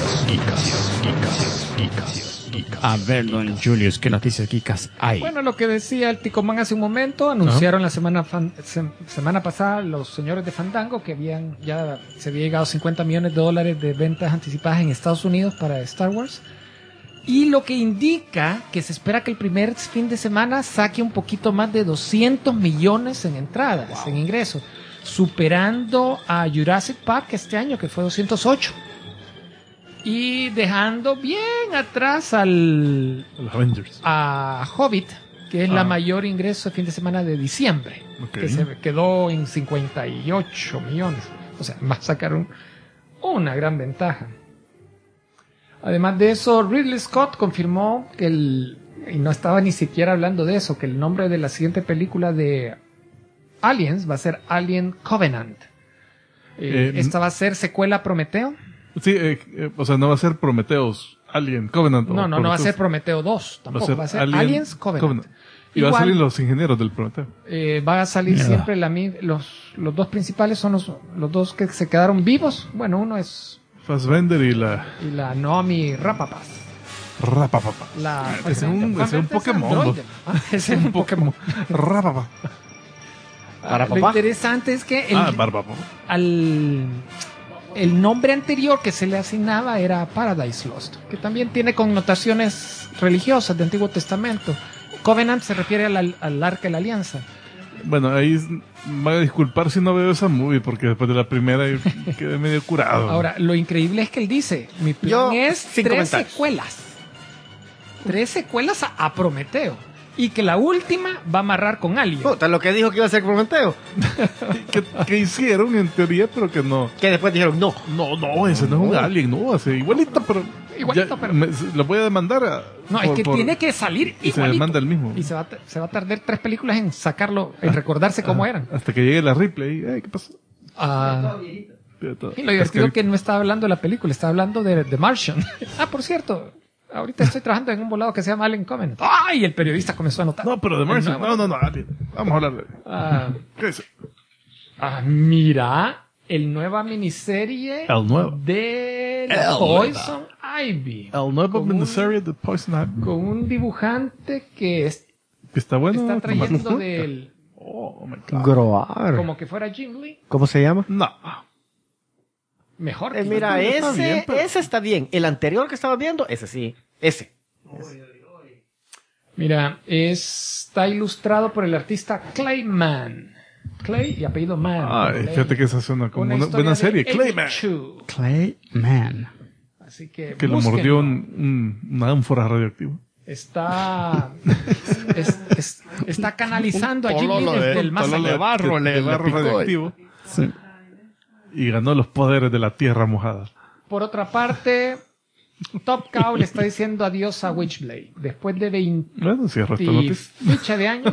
geekas. A ver, don Julius, ¿qué noticias geekas hay? Bueno, lo que decía el Ticomán hace un momento, anunciaron la semana pasada los señores de Fandango que ya se había llegado a $50 millones de ventas anticipadas en Estados Unidos para Star Wars. Y lo que indica que se espera que el primer fin de semana saque un poquito más de 200 millones en entradas, en ingresos, superando a Jurassic Park este año, que fue 208. Y dejando bien atrás Los Avengers. a Hobbit, que es la mayor ingreso de fin de semana de diciembre, Ok. que se quedó en 58 millones. O sea, va a sacar una gran ventaja. Además de eso, Ridley Scott confirmó que y no estaba ni siquiera hablando de eso, que el nombre de la siguiente película de Aliens va a ser Alien Covenant. Esta va a ser secuela a Prometeo. Sí, o sea, no va a ser Prometheus, Alien, Covenant. No va a ser Prometeo 2, tampoco. Va a ser Aliens Covenant. Y va a Igual, salir los ingenieros del Prometeo. va a salir Mierda. siempre los dos principales son los dos que se quedaron vivos. Bueno, uno es Fassbender y la la Naomi Rapapas. Rapapapa. Ese es un Pokémon. Ese es un Pokémon. Rapapapa. Lo interesante es que Barbapapa. el nombre anterior que se le asignaba era Paradise Lost, que también tiene connotaciones religiosas de Antiguo Testamento. Covenant se refiere al Arca de la Alianza. Bueno, ahí me voy a disculpar si no veo esa movie, porque después de la primera quedé medio curado. Ahora, lo increíble es que él dice, mi plan Yo, es sin 3 comentarios. secuelas. 3 secuelas a Prometeo. y que la última va a amarrar con Alien. Puta, lo que dijo que iba a ser Prometeo. que hicieron en teoría, pero que no. Que después dijeron, no. No, ese no es un alien, no, hace igualito, pero. Igualito, pero- lo voy a demandar a. No, es que tiene que salir y se igualito. demanda el mismo. Y se va a tardar 3 películas en sacarlo, en recordarse cómo eran. Hasta que llegue la Ripley. ¿Qué pasó? Ah, De todo. y lo divertido Es que no estaba hablando de la película, estaba hablando de The Martian. Por cierto, ahorita estoy trabajando en un volado que se llama Alien Covenant. ¡Ay! El periodista comenzó a notar. No, pero de Martian. No, Alien. Vamos a hablar de. Ah, ¿Qué dice? mira, el nueva miniserie El nuevo. de El Poison Ivy. El nuevo Con miniserie de Poison Ivy. Con un dibujante que Está bueno. está trayendo Tomás. del... Oh my God. Groar. Como que fuera Jim Lee. ¿Cómo se llama? No. Mejor que Mira, está ese, bien, pero- ese está bien. El anterior que estaba viendo, ese sí. Ese. Mira, está ilustrado por el artista Clayman. Clay y apellido Man. Ay, Clay. fíjate que esa suena como una historia buena de serie. Clayman. H2. Clayman. Así que, Que lo búsquenlo. mordió una ánfora radioactiva. Está está canalizando a Jim Lee Pololo desde el más pololo allá. de barro, de le barro picó. radioactivo. Sí. Y ganó los poderes de la tierra mojada. Por otra parte, Top Cow le está diciendo adiós a Witchblade. Después de 20 Bueno, cierra esta noticia. ficha de años.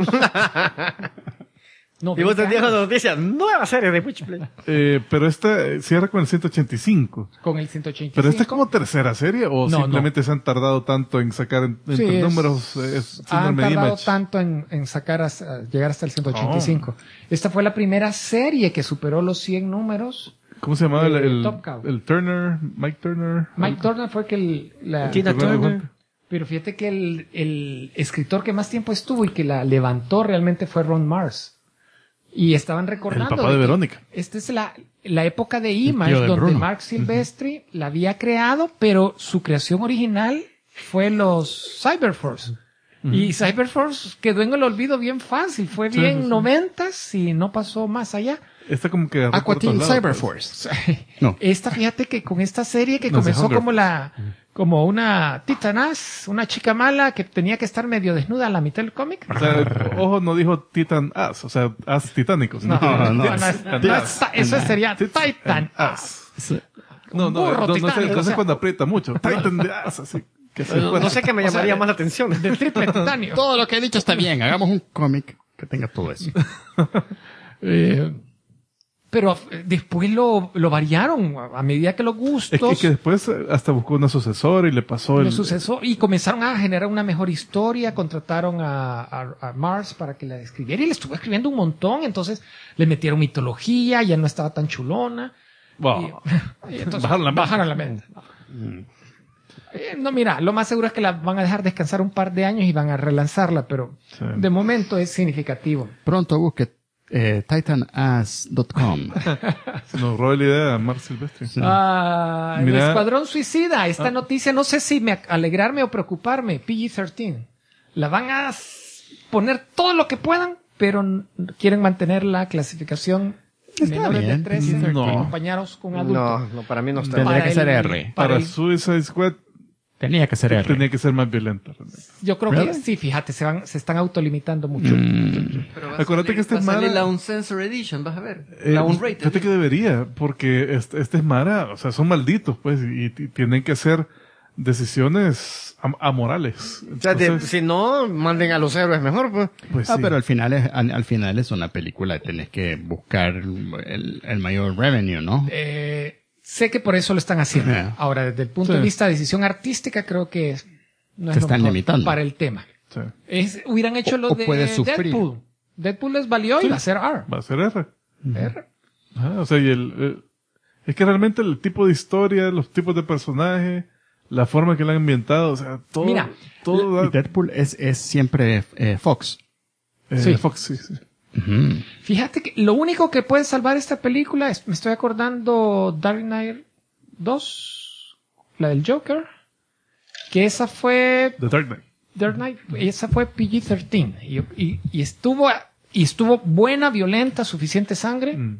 No, Y vos 20 tenías años la noticia, nueva serie de Witchblade. Pero esta cierra con el 185. con el 185. ¿Pero esta es como tercera serie o No, simplemente se han tardado tanto en sacar entre Sí, números han Síndrome de tardado Image? tanto en sacar llegar hasta el 185. Esta fue la primera serie que superó los 100 números. ¿Cómo se llamaba Top Cow. el Turner? Mike Turner. Mike Turner fue que Tina Turner. pero fíjate que el escritor que más tiempo estuvo y que la levantó realmente fue Ron Mars. Y estaban recordando. El papá de que Verónica. Esta es la época de Image, tío de donde Bruno. Mark Silvestri la había creado, pero su creación original fue los Cyberforce. Y Cyberforce quedó en el olvido bien fácil. Fue Sí, bien sí, sí. 90s y no pasó más allá. Esta como que agarró Aqua por Teen todos lados, Cyberforce. No. Esta, fíjate que con esta serie que No, es de comenzó Hunger. como una titanaz, una chica mala que tenía que estar medio desnuda a la mitad del cómic. O sea, ojo, no dijo Titan Ass, o sea, As titánicos. No, no. eso sería Titan Ass. Sí. No, burro titánico, no o sé sea. cuando aprieta mucho. Titan de Ass, así. Que se No sé qué me O sea, llamaría más la atención. De triple titanio. Todo lo que he dicho está bien. Hagamos un cómic que tenga todo eso. Pero después lo variaron a medida que los gustos Es que después hasta buscó una sucesora y le pasó lo sucesó y comenzaron a generar una mejor historia, contrataron a Mars para que la escribiera y le estuvo escribiendo un montón, entonces le metieron mitología, ya no estaba tan chulona. Wow. Y entonces Bajaron la mente. No, mira, lo más seguro es que la van a dejar descansar un par de años y van a relanzarla, pero Sí. de momento es significativo. Pronto busque titanass.com. Se nos robó la idea a Mark Silvestri. El Mira. Escuadrón Suicida, esta noticia no sé si alegrarme o preocuparme, PG-13. La van a poner todo lo que puedan, pero quieren mantener la clasificación menores bien. de 13 No. acompañados con adultos. No, para mí no está. Tendría Para que ser el- R. Para el- Suicide Squad Tenía que ser R. tenía que ser más violenta. realmente. Yo creo ¿Verdad? que sí, fíjate, se están autolimitando mucho. Pero va a Acuérdate salir- que esta va a es salir Mara- la Uncensor Edition, vas a ver. La Unrated. Fíjate que debería, porque este es Mara, o sea, son malditos, pues, y tienen que hacer decisiones amorales. O sea, Entonces, si no, manden a los héroes mejor, pues. pues Ah, sí. pero al final es una película. Tenés que buscar el mayor revenue, ¿no? Sé que por eso lo están haciendo. Yeah. Ahora, desde el punto Sí. de vista de decisión artística, creo que no es Se lo están mejor limitando. para el tema. Sí. Hubieran hecho lo O de puede sufrir. Deadpool. Deadpool les valió y va a ser R. Va a ser R. R. Ajá, o sea, es que realmente el tipo de historia, los tipos de personajes, la forma que la han ambientado, o sea, todo. Mira, todo Y Deadpool es siempre Fox. sí. Fox, sí, sí. Ujú. Fíjate que lo único que puede salvar esta película es, me estoy acordando Dark Knight 2, la del Joker, que esa fue The Dark Knight. Dark Knight, esa fue PG-13 y estuvo buena, violenta, suficiente sangre Mm.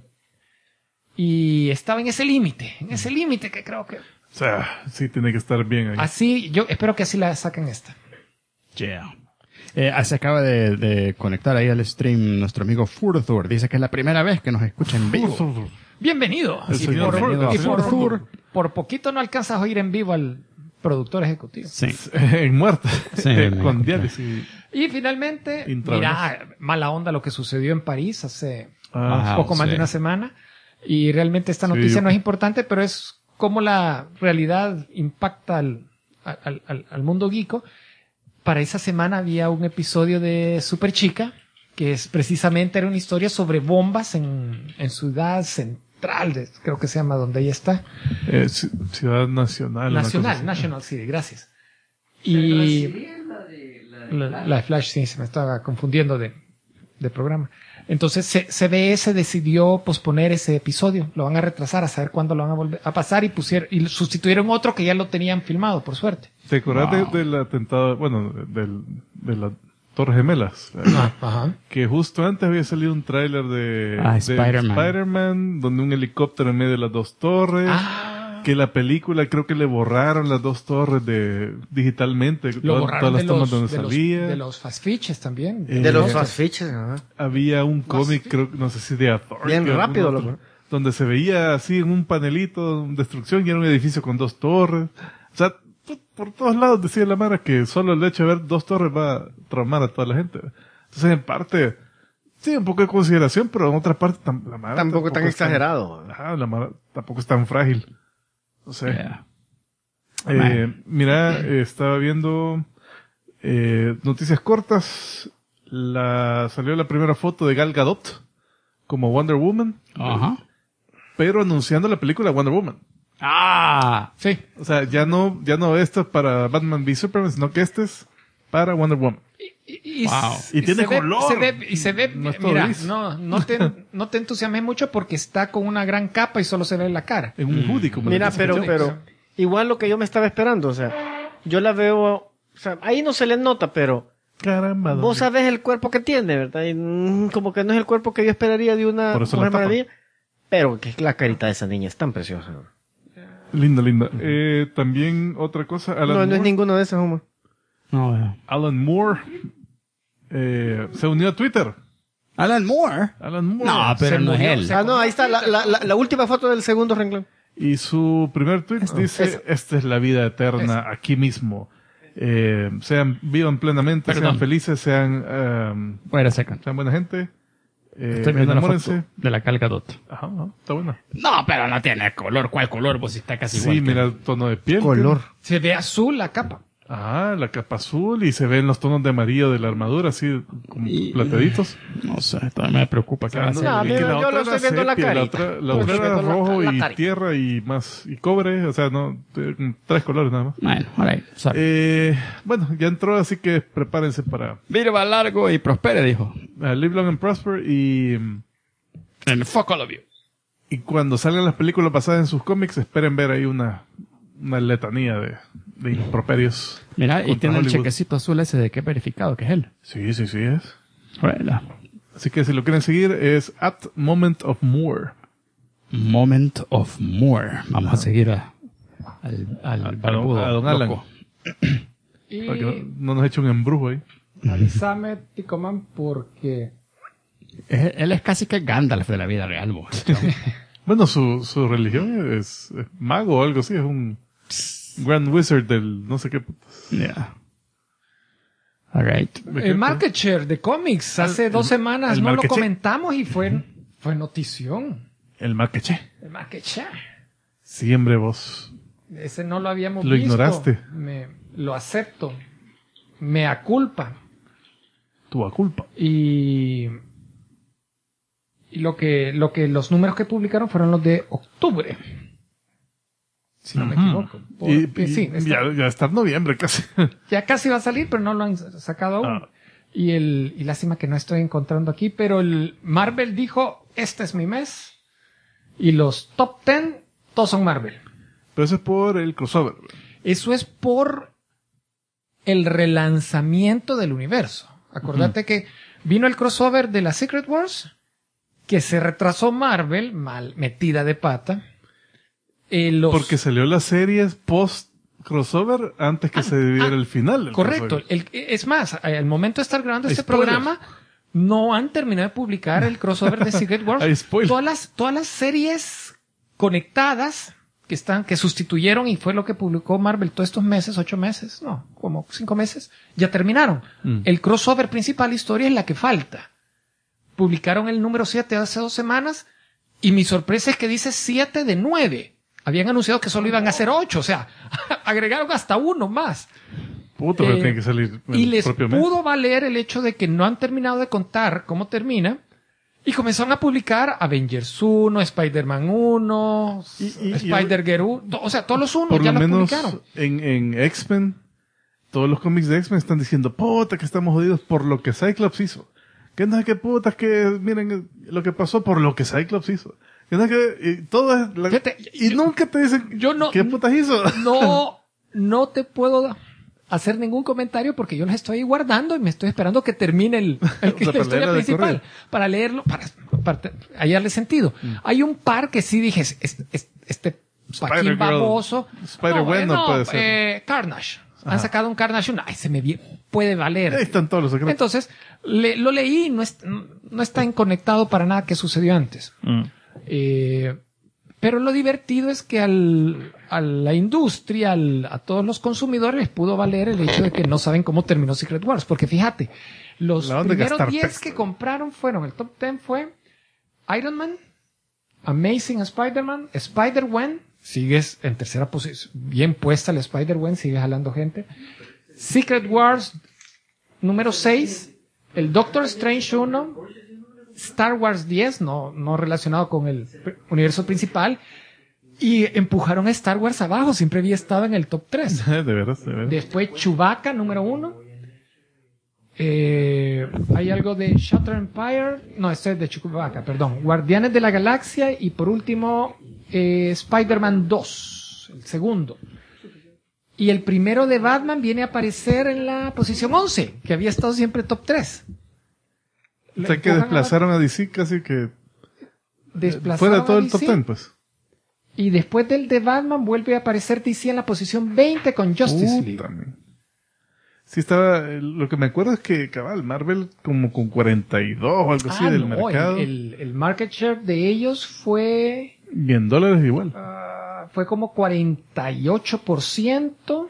y estaba en ese límite que creo que O sea, sí tiene que estar bien ahí. así, yo espero que así la saquen esta. Yeah. Se acaba de conectar ahí al stream nuestro amigo Furthur. Dice que es la primera vez que nos escucha en vivo. Bienvenido. El Y señor por, por poquito no alcanzas a oír en vivo al productor ejecutivo. Sí. En muerta. Sí, con me- diálisis. Y finalmente, Intravenosa. mira, mala onda lo que sucedió en París hace Ah, poco más sí. de una semana. Y realmente esta Sí, noticia yo- no es importante, pero es cómo la realidad impacta al mundo geeko. Para esa semana había un episodio de Super Chica, que es precisamente era una historia sobre bombas en Ciudad Central, creo que se llama donde ella está. Ciudad Nacional. una cosa así. National City, gracias. Y la de Flash, sí, se me estaba confundiendo de programa. Entonces CBS decidió posponer ese episodio, lo van a retrasar a saber cuándo lo van a volver a pasar y sustituyeron otro que ya lo tenían filmado, por suerte. ¿Te acordás Wow. del atentado, bueno, de las Torres Gemelas? Ajá. Que justo antes había salido un tráiler de Spider-Man. Spider-Man, donde un helicóptero en medio de las dos torres. Que la película creo que le borraron las dos torres digitalmente, Lo todas borraron las de tomas los, donde salía. de los fast features también. De los Eh, fast features, ajá. Había un cómic, creo, no sé si de Authority. Bien o rápido, algún otro, loco. donde se veía así en un panelito, destrucción, y era un edificio con dos torres. O sea, por todos lados decía la Mara que solo el hecho de ver dos torres va a traumar a toda la gente. Entonces, en parte, sí, un poco de consideración, pero en otra parte, la Mara Tampoco tan es exagerado. Ajá, la Mara tampoco es tan frágil. No sé. Yeah. Mira, estaba viendo noticias cortas. Salió la primera foto de Gal Gadot como Wonder Woman, Ajá. pero anunciando la película Wonder Woman. Ah. Sí. O sea, ya no esto es para Batman v Superman, sino que este es para Wonder Woman. Y, Wow. Y tiene se ve- color. se ve, No es todo mira, gris. no te entusiasmes mucho porque está con una gran capa y solo se ve la cara. En un hoodie, como Mira, le dicen. pero igual lo que yo me estaba esperando, o sea, yo la veo, o sea, ahí no se le nota, pero Caramba. vos ¿dónde? sabes el cuerpo que tiene, ¿verdad? Y, como que no es el cuerpo que yo esperaría de una Por eso Mujer la tapan. Maravilla, pero que la carita de esa niña es tan preciosa. Linda, linda. También otra cosa. No es ninguno de esos, Humo. No, Alan Moore se unió a Twitter. Alan Moore. Alan Moore. No, pero Se no es murió, él. se- Ah, no, ahí está la última foto del segundo renglón. Y su primer tweet dice, Eso. esta es la vida eterna aquí mismo. Vivan plenamente, Perdón. sean felices, sean Wait a second. buena gente. Estoy viendo la Enamórense. foto de la Gal Gadot. Ajá, está buena. No, pero no tiene color. ¿Cuál color? Pues está casi Sí, igual. que- mira el tono de piel. Color. Se ve azul la capa. Ah, la capa azul y se ven los tonos de amarillo de la armadura, así como Y- plateaditos. No sé, todavía me preocupa que va a ser. no, y mira, que la yo otra lo estoy era viendo la sepia, carita. La Yo otra estoy era viendo rojo la y carita. tierra y cobre, o sea, no, tres colores nada más. Bueno, alright. Sorry. Bueno, ya entró, así que prepárense para Viva largo y prospere, dijo. Live Long and Prosper And fuck all of you. y cuando salgan las películas basadas en sus cómics, esperen ver ahí una letanía de improperios. Mira, y contra tiene el Hollywood. chequecito azul ese de que es verificado, que es él. Sí es. Bueno. Así que si lo quieren seguir es @Moment of More. Moment of More. Vamos a seguir al barbudo. a don Alan. loco. Y Para que no nos eche un embrujo ahí. avísame, Ticoman, porque Él es casi que Gandalf de la vida real, bo. Bueno, su religión es mago o algo así, es un Grand Wizard del no sé qué. Yeah. Alright. el market share de cómics hace 2 semanas el no lo market share. comentamos y fue notición. El marqueche. El market share. Siempre vos. Ese no lo habíamos Lo visto. ignoraste. Lo acepto. Me aculpa. Tu culpa. Y lo que los números que publicaron fueron los de octubre. Si no me equivoco. Porque sí, Ya está en noviembre casi. ya casi va a salir, pero no lo han sacado aún. Ah. Y lástima que no estoy encontrando aquí, pero el Marvel dijo, este es mi mes. Y los top 10, todos son Marvel. Pero eso es por el crossover. Eso es por el relanzamiento del universo. Acordate que vino el crossover de la Secret Wars, que se retrasó Marvel, mal metida de pata. Porque salió las series post crossover antes que se diera el final. Correcto. Es más, al momento de estar grabando este Spoilers. programa, no han terminado de publicar el crossover de Secret Wars. Hay spoilers. Todas las series conectadas que sustituyeron, y fue lo que publicó Marvel todos estos meses, 8 meses, no, como 5 meses, ya terminaron. El crossover principal historia es la que falta. Publicaron el número 7 hace 2 semanas, y mi sorpresa es que dice 7 de 9. Habían anunciado que solo iban a ser 8, o sea, agregaron hasta 1 más. Puta, pero tiene que salir Y el les propio mes. pudo valer el hecho de que no han terminado de contar cómo termina, y comenzaron a publicar Avengers 1, Spider-Man 1, Y Spider-Girl 1, o sea, todos los 1 Por ya lo los menos publicaron. en X-Men, todos los cómics de X-Men están diciendo, puta, que estamos jodidos por lo que Cyclops hizo. Que no es que putas que miren lo que pasó por lo que Cyclops hizo. Que no es que y todo es Fíjate, y nunca te dicen yo no- qué putas hizo. No te puedo hacer ningún comentario porque yo los estoy guardando y me estoy esperando que termine la para historia leerlo de principal corrido. para leerlo, para hallarle sentido. Hay un par que sí dije, este paquín Spider-Girl. baboso. Spider-Gwen no puede ser. Carnage. Han sacado un Carnage 1. Ay, puede valer. Ahí están todos los secretos. Entonces, lo leí y no está conectado para nada que sucedió antes. Pero lo divertido es que a la industria, a todos los consumidores les pudo valer el hecho de que no saben cómo terminó Secret Wars. Porque fíjate, los La onda de primeros gastar 10 texto. que compraron fueron, el top 10 fue Iron Man, Amazing Spider-Man, Spider-Gwen, sigues en tercera posición, bien puesta el Spider-Gwen, sigues jalando gente. Secret Wars, número 6, el Doctor Strange 1, Star Wars 10, no relacionado con el universo principal, y empujaron a Star Wars abajo, siempre había estado en el top 3. De veras. Después Chewbacca, número 1. Hay algo de Shutter Empire. No, este es de Chewbacca, perdón. Guardianes de la Galaxia. Y por último, Spider-Man 2, el segundo. Y el primero de Batman viene a aparecer en la posición 11, que había estado siempre top 3. O sea que desplazaron a DC casi que fuera de todo el top 10, pues. Y después del de Batman vuelve a aparecer DC en la posición 20 con Justice League. También. Sí estaba, lo que me acuerdo es que cabal, Marvel como con 42 o algo así del mercado. El market share de ellos fue Y en dólares igual. fue como 48%.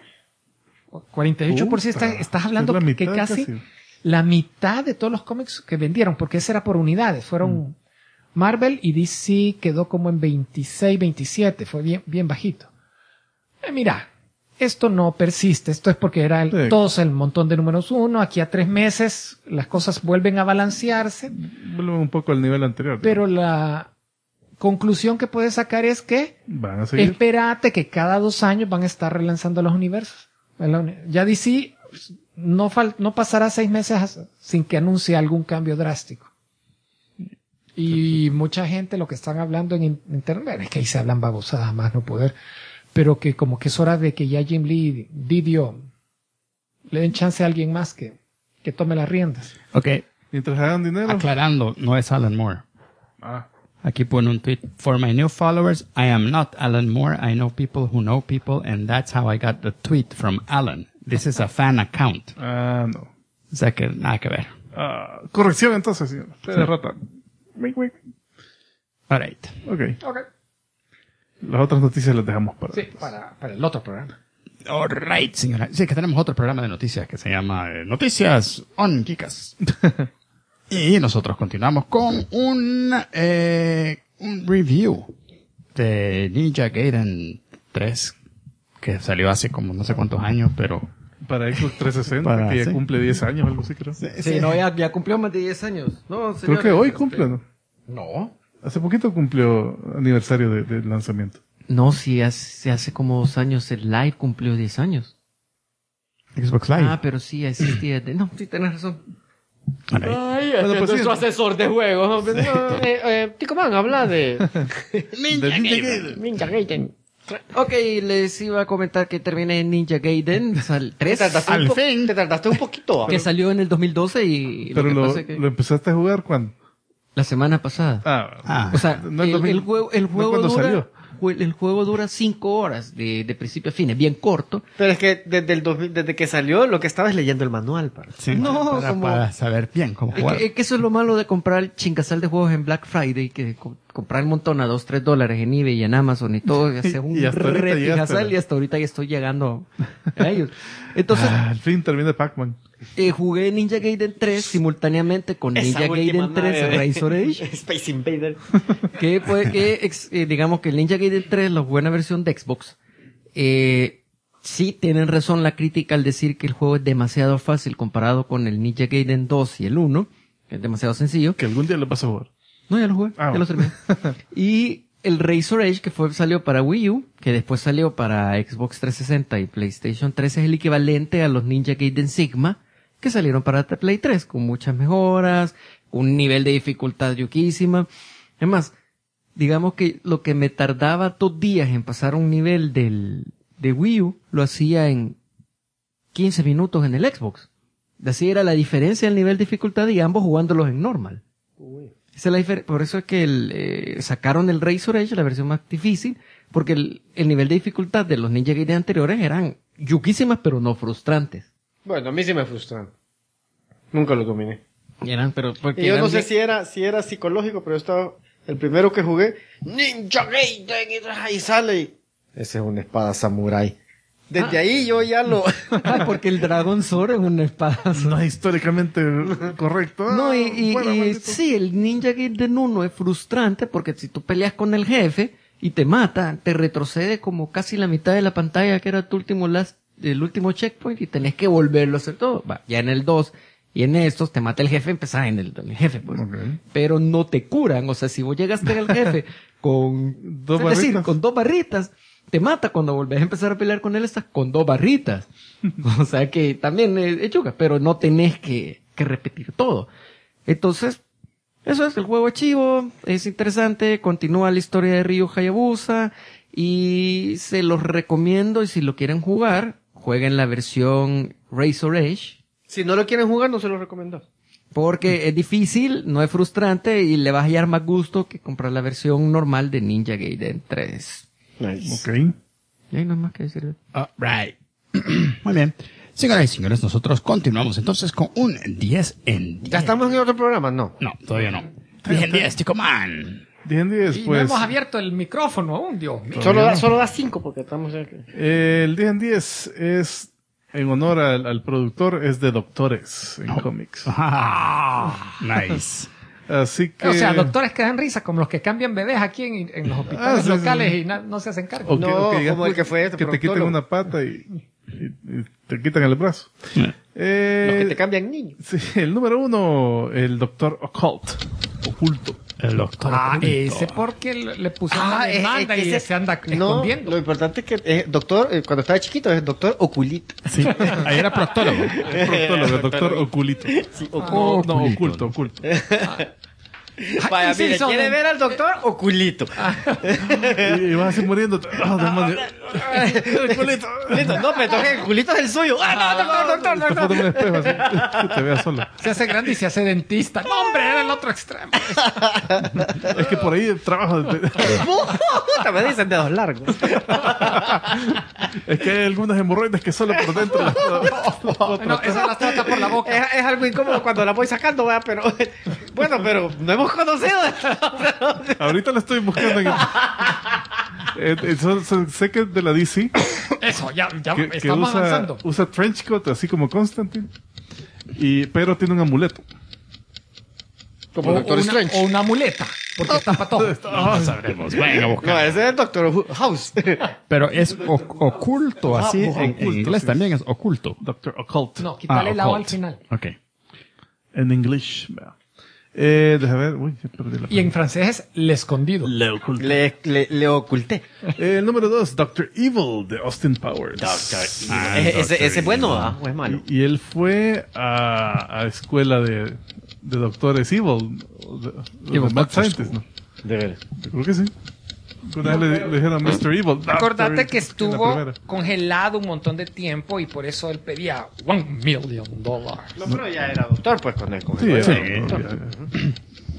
48%. Estás hablando Es la que mitad casi la mitad de todos los cómics que vendieron, porque ese era por unidades. Fueron Marvel y DC quedó como en 26, 27. Fue bien bajito. Mira, esto no persiste. Esto es porque era todos el montón de números 1. Aquí a 3 meses las cosas vuelven a balancearse. Vuelven un poco al nivel anterior. Pero la conclusión que puedes sacar es que Van a seguir. espérate que cada 2 años van a estar relanzando los universos. Ya DC no pasará 6 meses sin que anuncie algún cambio drástico. Y mucha gente lo que están hablando en internet, bueno, es que ahí se hablan babosadas más no poder, pero que como que es hora de que ya Jim Lee, Didio, le den chance a alguien más que tome las riendas. Ok, Mientras hagan dinero. aclarando, no es Alan Moore. Aquí pone un tweet. For my new followers, I am not Alan Moore. I know people who know people, and that's how I got the tweet from Alan. This is a fan account. No. O sea que nada que ver. Corrección entonces, señor. Usted de rata. Alright. Ok. Ok. Las otras noticias las dejamos para. Sí, para el otro programa. Alright, señora. Sí, que tenemos otro programa de noticias que se llama Noticias on Kikas. Y nosotros continuamos con un review de Ninja Gaiden 3 que salió hace como no sé cuántos años, pero Para Xbox 360, Para- que ya sí. cumple 10 años, algo así creo. Sí, no, ya cumplió más de 10 años. No, Creo señores, que hoy cumple, ¿no? No. Hace poquito cumplió aniversario del lanzamiento. No, sí, hace como 2 años el Live cumplió 10 años. Xbox Live. Ah, pero sí, existía. No, sí, tenés razón. Alright. Ay, Bueno, pues nuestro sí. asesor de juegos. Tico Man, habla de Ninja Gaiden. Ok, les iba a comentar que terminé en Ninja Gaiden 3. Al fin. Te tardaste un poquito. Que salió en el 2012 y Pero lo que lo pasa es que lo empezaste a jugar cuando. la semana pasada. Ah. O sea, no el 2000, el juego no cuando dura salió. el juego dura 5 horas de principio a fin, es bien corto. Pero es que desde que salió, lo que estaba es leyendo el manual, para. Sí, No, para saber bien cómo jugar. Es que eso es lo malo de comprar chingasal de juegos en Black Friday, que comprar un montón a $2-3 en eBay y en Amazon y todo, y hacer un Y hasta ahorita repijazal, llegaste. y hasta ahorita ya estoy llegando a ellos. Entonces, Al fin termina Pac-Man. jugué Ninja Gaiden 3 simultáneamente con Ninja Gaiden 3 Razor Edge, Space Invader. que fue digamos que el Ninja Gaiden 3, la buena versión de Xbox, sí tienen razón la crítica al decir que el juego es demasiado fácil comparado con el Ninja Gaiden 2 y el 1, que es demasiado sencillo. Que algún día lo vas a jugar. No, ya lo jugué, Ah, ya lo terminé. Y el Razor Edge, que salió para Wii U, que después salió para Xbox 360 y PlayStation 3, es el equivalente a los Ninja Gaiden Sigma, que salieron para Play 3, con muchas mejoras, un nivel de dificultad yuquísima. Es más, digamos que lo que me tardaba 2 días en pasar un nivel de Wii U, lo hacía en 15 minutos en el Xbox. Así era la diferencia del nivel de dificultad y ambos jugándolos en normal. Esa es la por eso es que sacaron el Razor Edge, la versión más difícil, porque el nivel de dificultad de los Ninja Gaiden anteriores eran yuquísimas, pero no frustrantes. Bueno, a mí sí me frustran. Nunca lo dominé. Porque Y yo no eran sé si era psicológico, pero estaba el primero que jugué, Ninja Gaiden, y sale y... Esa es una espada samurai. Desde ahí yo ya lo... porque el Dragon Sword es una espada. No es históricamente correcto. No, Ah, y maldito. sí, el Ninja Gaiden 1 es frustrante porque si tú peleas con el jefe y te mata, te retrocede como casi la mitad de la pantalla que era tu el último checkpoint y tenés que volverlo a hacer todo. Ya en el 2 y en estos te mata el jefe, empezás en el jefe, pues. Okay. Pero no te curan, o sea, si vos llegaste al jefe con Dos es decir, barritas. con 2 barritas, te mata cuando volvés a empezar a pelear con él, estás con 2 barritas. O sea que también es chuca, pero no tenés que repetir todo. Entonces, eso es, el juego es chivo, es interesante, continúa la historia de Ryu Hayabusa y se los recomiendo, y si lo quieren jugar, jueguen la versión Razor Edge, Si no lo quieren jugar, no se lo recomiendo. porque es difícil, no es frustrante y le vas a hallar más gusto que comprar la versión normal de Ninja Gaiden 3. Nice. Ok. Y ahí no hay más que decir. Right. Muy bien. Señoras y señores, nosotros continuamos entonces con un 10 en 10. ¿Ya estamos en otro programa? No. No, todavía no. 10 en 10, Chico Man. 10 en 10, Y no pues. hemos abierto el micrófono aún, Dios mío. Solo da 5 porque estamos... El 10 en 10 es en honor al productor, es de doctores en cómics. Ah, nice. Así que... O sea, doctores que dan risa, como los que cambian bebés aquí en los hospitales sí, locales sí. y no se hacen cargo. o que- No, o que digas, como el que fue este que te quiten proctólogo. una pata y te quitan el brazo. Los que te cambian niños. Sí, el número 1, el doctor Occult. Oculto. El doctor. Ese porque le pusieron la demanda y se anda No, escondiendo. lo importante es que doctor, cuando estaba chiquito, es doctor Oculito. Sí, ahí era proctólogo. El proctólogo, el doctor Oculito. Sí, No, oculto, oculto. Vaya, Sí, mire, son- ¿quiere ver al doctor Oculito? Y vas así muriendo. Ah, demonio. Oculito. Oculito, no, pero toque, el culito es el suyo. Ah, no, doctor, Te foto en un espejo así, que te veas solo. Se hace grande y se hace dentista. No, hombre, era el otro extremo. Es que por ahí el trabajo. Puta, me dicen dedos largos. Es que hay algunas hemorroides que solo por dentro las puedo No, esa las trata por la boca. Es algo incómodo cuando la voy sacando, ¿verdad? Pero, bueno, pero no hemos conocido. Ahorita la estoy buscando en... sé que es de la DC, Eso, ya que estamos avanzando. usa trench coat, así como Constantine, pero tiene un amuleto. Como Doctor Strange. O una muleta, porque tapa todo. No sabremos. Venga, No, buscar. ese es el Doctor House. Pero es oculto, así. En oculto, inglés sí. también es oculto. Doctor Occult. No, quítale la O al occult. final. Ok. En English. vea. Déjame ver. Uy, ya perdí la Y en francés es el escondido. Le oculto. Le oculté. El número 2, Doctor Evil de Austin Powers. Ese es bueno, ¿ah? ¿O es malo? Y él fue a escuela de doctores Evil. De Evil Mad Doctor Scientist, School. ¿no? De ver. Yo creo que sí. Una vez le dijeron Mr. Evil. Acordate que en la estuvo primera. congelado un montón de tiempo y por eso él pedía $1 million. No, pero ya era doctor, pues, con él. Sí, Sí. ya.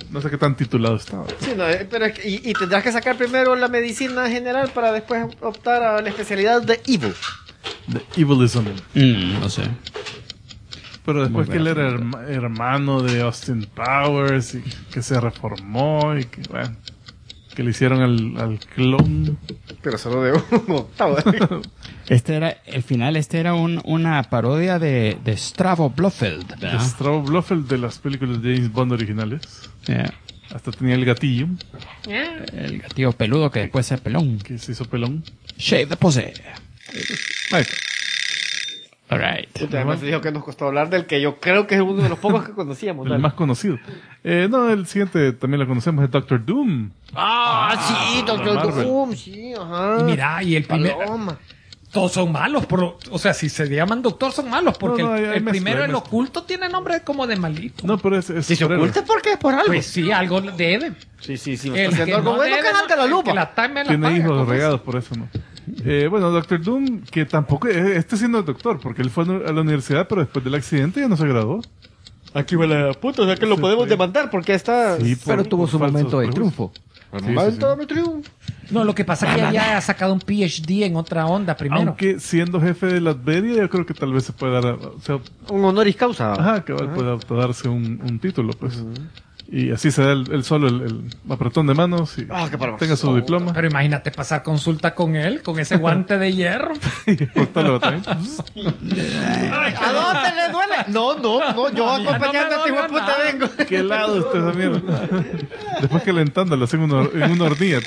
No sé qué tan titulado estaba. Sí, no, pero y tendrás que sacar primero la medicina general para después optar a la especialidad de Evil. The Evilism. No sé. Pero después Muy que él era buena hermano de Austin Powers y que se reformó y que, bueno, que le hicieron al clon. Pero solo de un octavo. El final era una parodia de Stravo Blofeld, De ¿verdad? Strabo Blofeld de las películas de James Bond originales. Yeah. Hasta tenía el gatillo El gatillo peludo que después es pelón. que se hizo pelón. Shave the pussy. Ahí está. Alright. Además dijo que nos costó hablar del que yo creo que es uno de los pocos que conocíamos. El dale. más conocido. No, el siguiente también lo conocemos, es Doctor Doom. Sí, Doctor Marvel. Doom, sí, ajá. Y mira, y el primer... Paloma. Todos son malos, o sea, si se llaman doctor son malos, porque No, hay el mezcla, primero, hay el mezcla. oculto, tiene nombre como de malito. No, pero es Si se superhéroe. oculta, ¿por qué? Es por algo. Pues sí, algo debe. Sí, sí, sí. El Está haciendo que algo no bueno debe, que ante la el lupa. que la time la Tiene paga, hijos ¿cómo es? regados, por eso no. Bueno, Doctor Doom, que tampoco, siendo doctor, porque él fue a la universidad, pero después del accidente ya no se graduó. Aquí va la puta, o sea que lo podemos demandar porque está... Sí, Pero por- tuvo por su falsos momento de prejuicios. triunfo. Sí, sí, sí. Falta mi triunfo. No, lo que pasa es que ella ha sacado un PhD en otra onda primero. Aunque siendo jefe de la Adveria, yo creo que tal vez se puede dar, o sea, Un honoris causa. ajá, que puede darse un título, pues. Y así se da el solo el apretón de manos y Ah, qué paloma. tenga su diploma. Pero imagínate pasar consulta con él, con ese guante de hierro. Cortarlo también. ¿A dónde le duele? No, yo A mí ya acompañándote, no me hijo de dolió puta, nada. vengo. Qué helado usted esa mierda. Después que calentando lo hacen en una hornilla.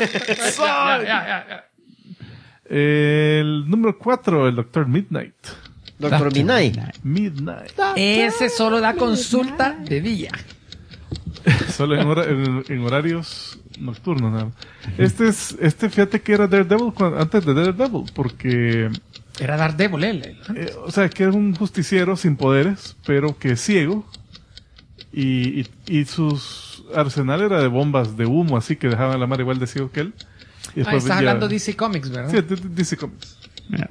Ya. El número 4, el Doctor Midnight. Doctor Minay. Midnight. Ese solo da consulta de día. Solo en horarios nocturnos. Nada más. Este fíjate que era Daredevil antes de Daredevil, porque Era Daredevil, él. o sea, que es un justiciero sin poderes, pero que es ciego. Y sus arsenal era de bombas de humo, así que dejaban a la mar igual de ciego que él. Y Estás ya- hablando de DC Comics, ¿verdad? Sí, DC Comics. Yeah.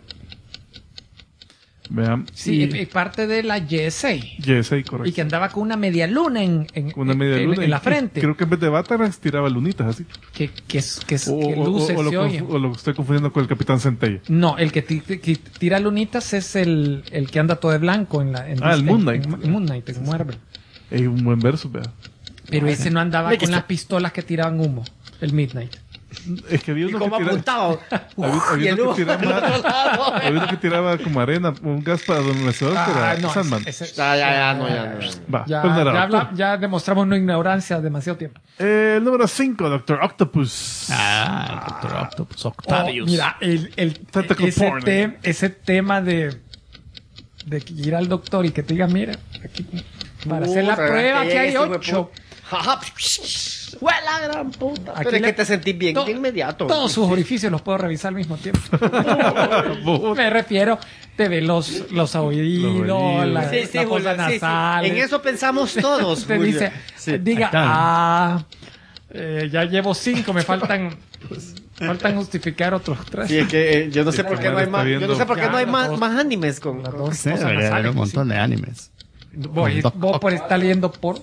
Vean. Sí, y- es parte de la GSA. Yes, correcto. Y que andaba con una media luna en Con una media luna. en la y frente. Creo que en vez de bátaras tiraba lunitas así. Que luce, o se oye. lo estoy confundiendo con el Capitán Centella. No, el que tira lunitas es el que anda todo de blanco en la... El Disney, Moon Knight. En Moon Knight, en Marvel. Es un buen verso, vea. Pero ese no andaba Me con quita. las pistolas que tiraban humo. El Midnight. Es que había ¿Y uno cómo que tiraba, apuntaba? había Y el uno humo que tiraba, del otro lado. había uno que tiraba como arena, un gas para adormecedor, que era no, Sandman. No. Va, Ya, pues no era ya, Doctor. ya demostramos una ignorancia demasiado tiempo. El número 5, Doctor Octopus. El Doctor Octopus, Oh, Octavius. mira, Tentacle porn. ese tema de ir al doctor y que te diga, mira, aquí, para hacer la prueba que hay 8. ¡Fue la gran puta! Aquí Pero es le- que te sentís bien to- de inmediato. Todos sus orificios los puedo revisar al mismo tiempo. Me refiero, te ve los oídos, oídos. la, Sí, sí, la Julio, fosa sí, sí. nasal. En eso pensamos todos, te Julio. dice, Sí. diga, ya llevo 5, me faltan justificar otros 3. Sí, es que yo no sé Sí, por qué no hay está más. Yo no viendo- sé por qué Ya, no hay las más, dos. más animes con. Las con- dos Sí, cosas debería haber nasales, un montón de animes. Vos por estar leyendo por...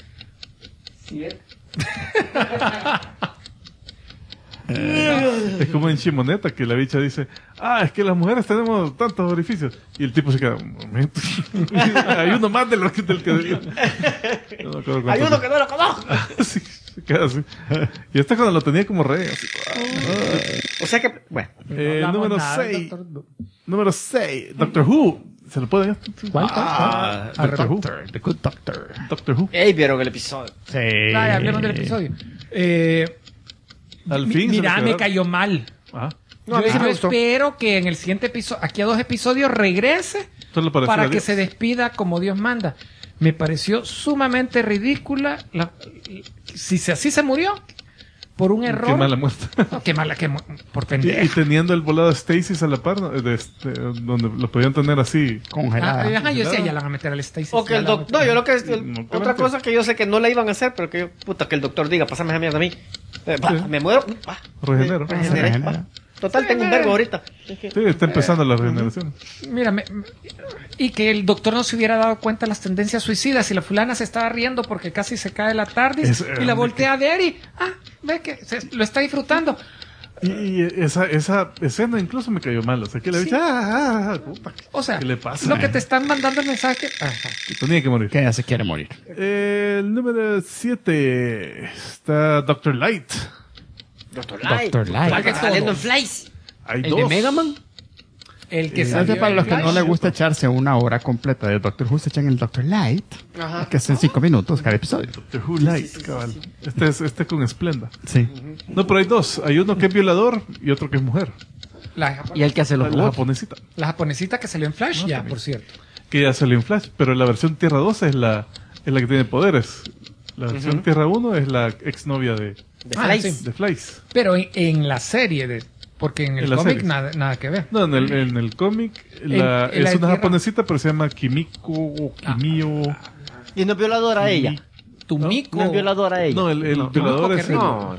Es como en Shimoneta, que la bicha dice, es que las mujeres tenemos tantos orificios. Y el tipo se queda, un momento. Hay uno más del que digo. No me acuerdo Hay cuántos. uno que no lo conozco. Sí, se queda así. Y esta cuando lo tenía como rey, así. O sea que, bueno. hablamos Número nada del 6. Doctor Doom. Número 6. Doctor Who. ¿Se lo pueden? ¿Cuál? Doctor Who. The Good Doctor. Doctor Who. Ey, vieron el episodio. Sí. Ya hablemos del episodio. Al fin. se Mira, le me quedaron. cayó mal. Ajá. No, a mí sí Yo me gustó. espero que en el siguiente episodio, aquí a 2 episodios, regrese Solo para para decir que adiós. se despida como Dios manda. Me pareció sumamente ridícula. Así se murió por un error. Qué mala muerte. No, qué mala, por Y pendejo. teniendo el volado Stasis a la par, ¿no? Donde lo podían tener así. Congelada. Yo decía, ya la van a meter al Stacy. O que el doctor. No, yo lo que es. No, Otra claramente. cosa que yo sé que no la iban a hacer, pero que yo. Puta, que el doctor diga, pásame esa mierda a mí. Va, Sí. me muero. Va. Regenero. Regeneré, Regenera. va. Total, tengo un verbo ahorita. Es que- Sí, está empezando la regeneración. Mira, y que el doctor no se hubiera dado cuenta de las tendencias suicidas y la fulana se estaba riendo porque casi se cae la TARDIS y la voltea a ver y, ve que lo está disfrutando. Y esa escena incluso me cayó mal. O sea, que le Sí. dije, puta, O sea, ¿qué le pasa? lo que te están mandando el mensaje. Ajá. Que tenía que morir. Que ella se quiere morir. El número 7 está Dr. Light. Doctor Light. Dr. Light. ¿Cuál que está saliendo en Flies? Hay ¿El dos. de Mega Man? El que Ese salió para en los que no Flash. les gusta echarse una hora completa de Doctor Who, se echan el Doctor Light, Ajá. que es en 5 minutos cada episodio. Doctor Who Light, cabal. Este con Splenda. Sí. No, pero hay dos. Hay uno que es violador y otro que es mujer. Y el que hace los La robots. japonesita. La japonesita que salió en Flash, ya, también. por cierto. Que ya salió en Flash. Pero la versión Tierra 2 es la que tiene poderes. La versión Tierra 1 es la exnovia de Flies. sí. Flies. Pero en la serie, porque en el En la cómic serie. nada que ver. No, en el cómic En la es una Tierra- japonesita, pero se llama Kimiko o Kimio. Y no es violadora ella. Tumiko. No es violadora ella. No, el violador es el, No.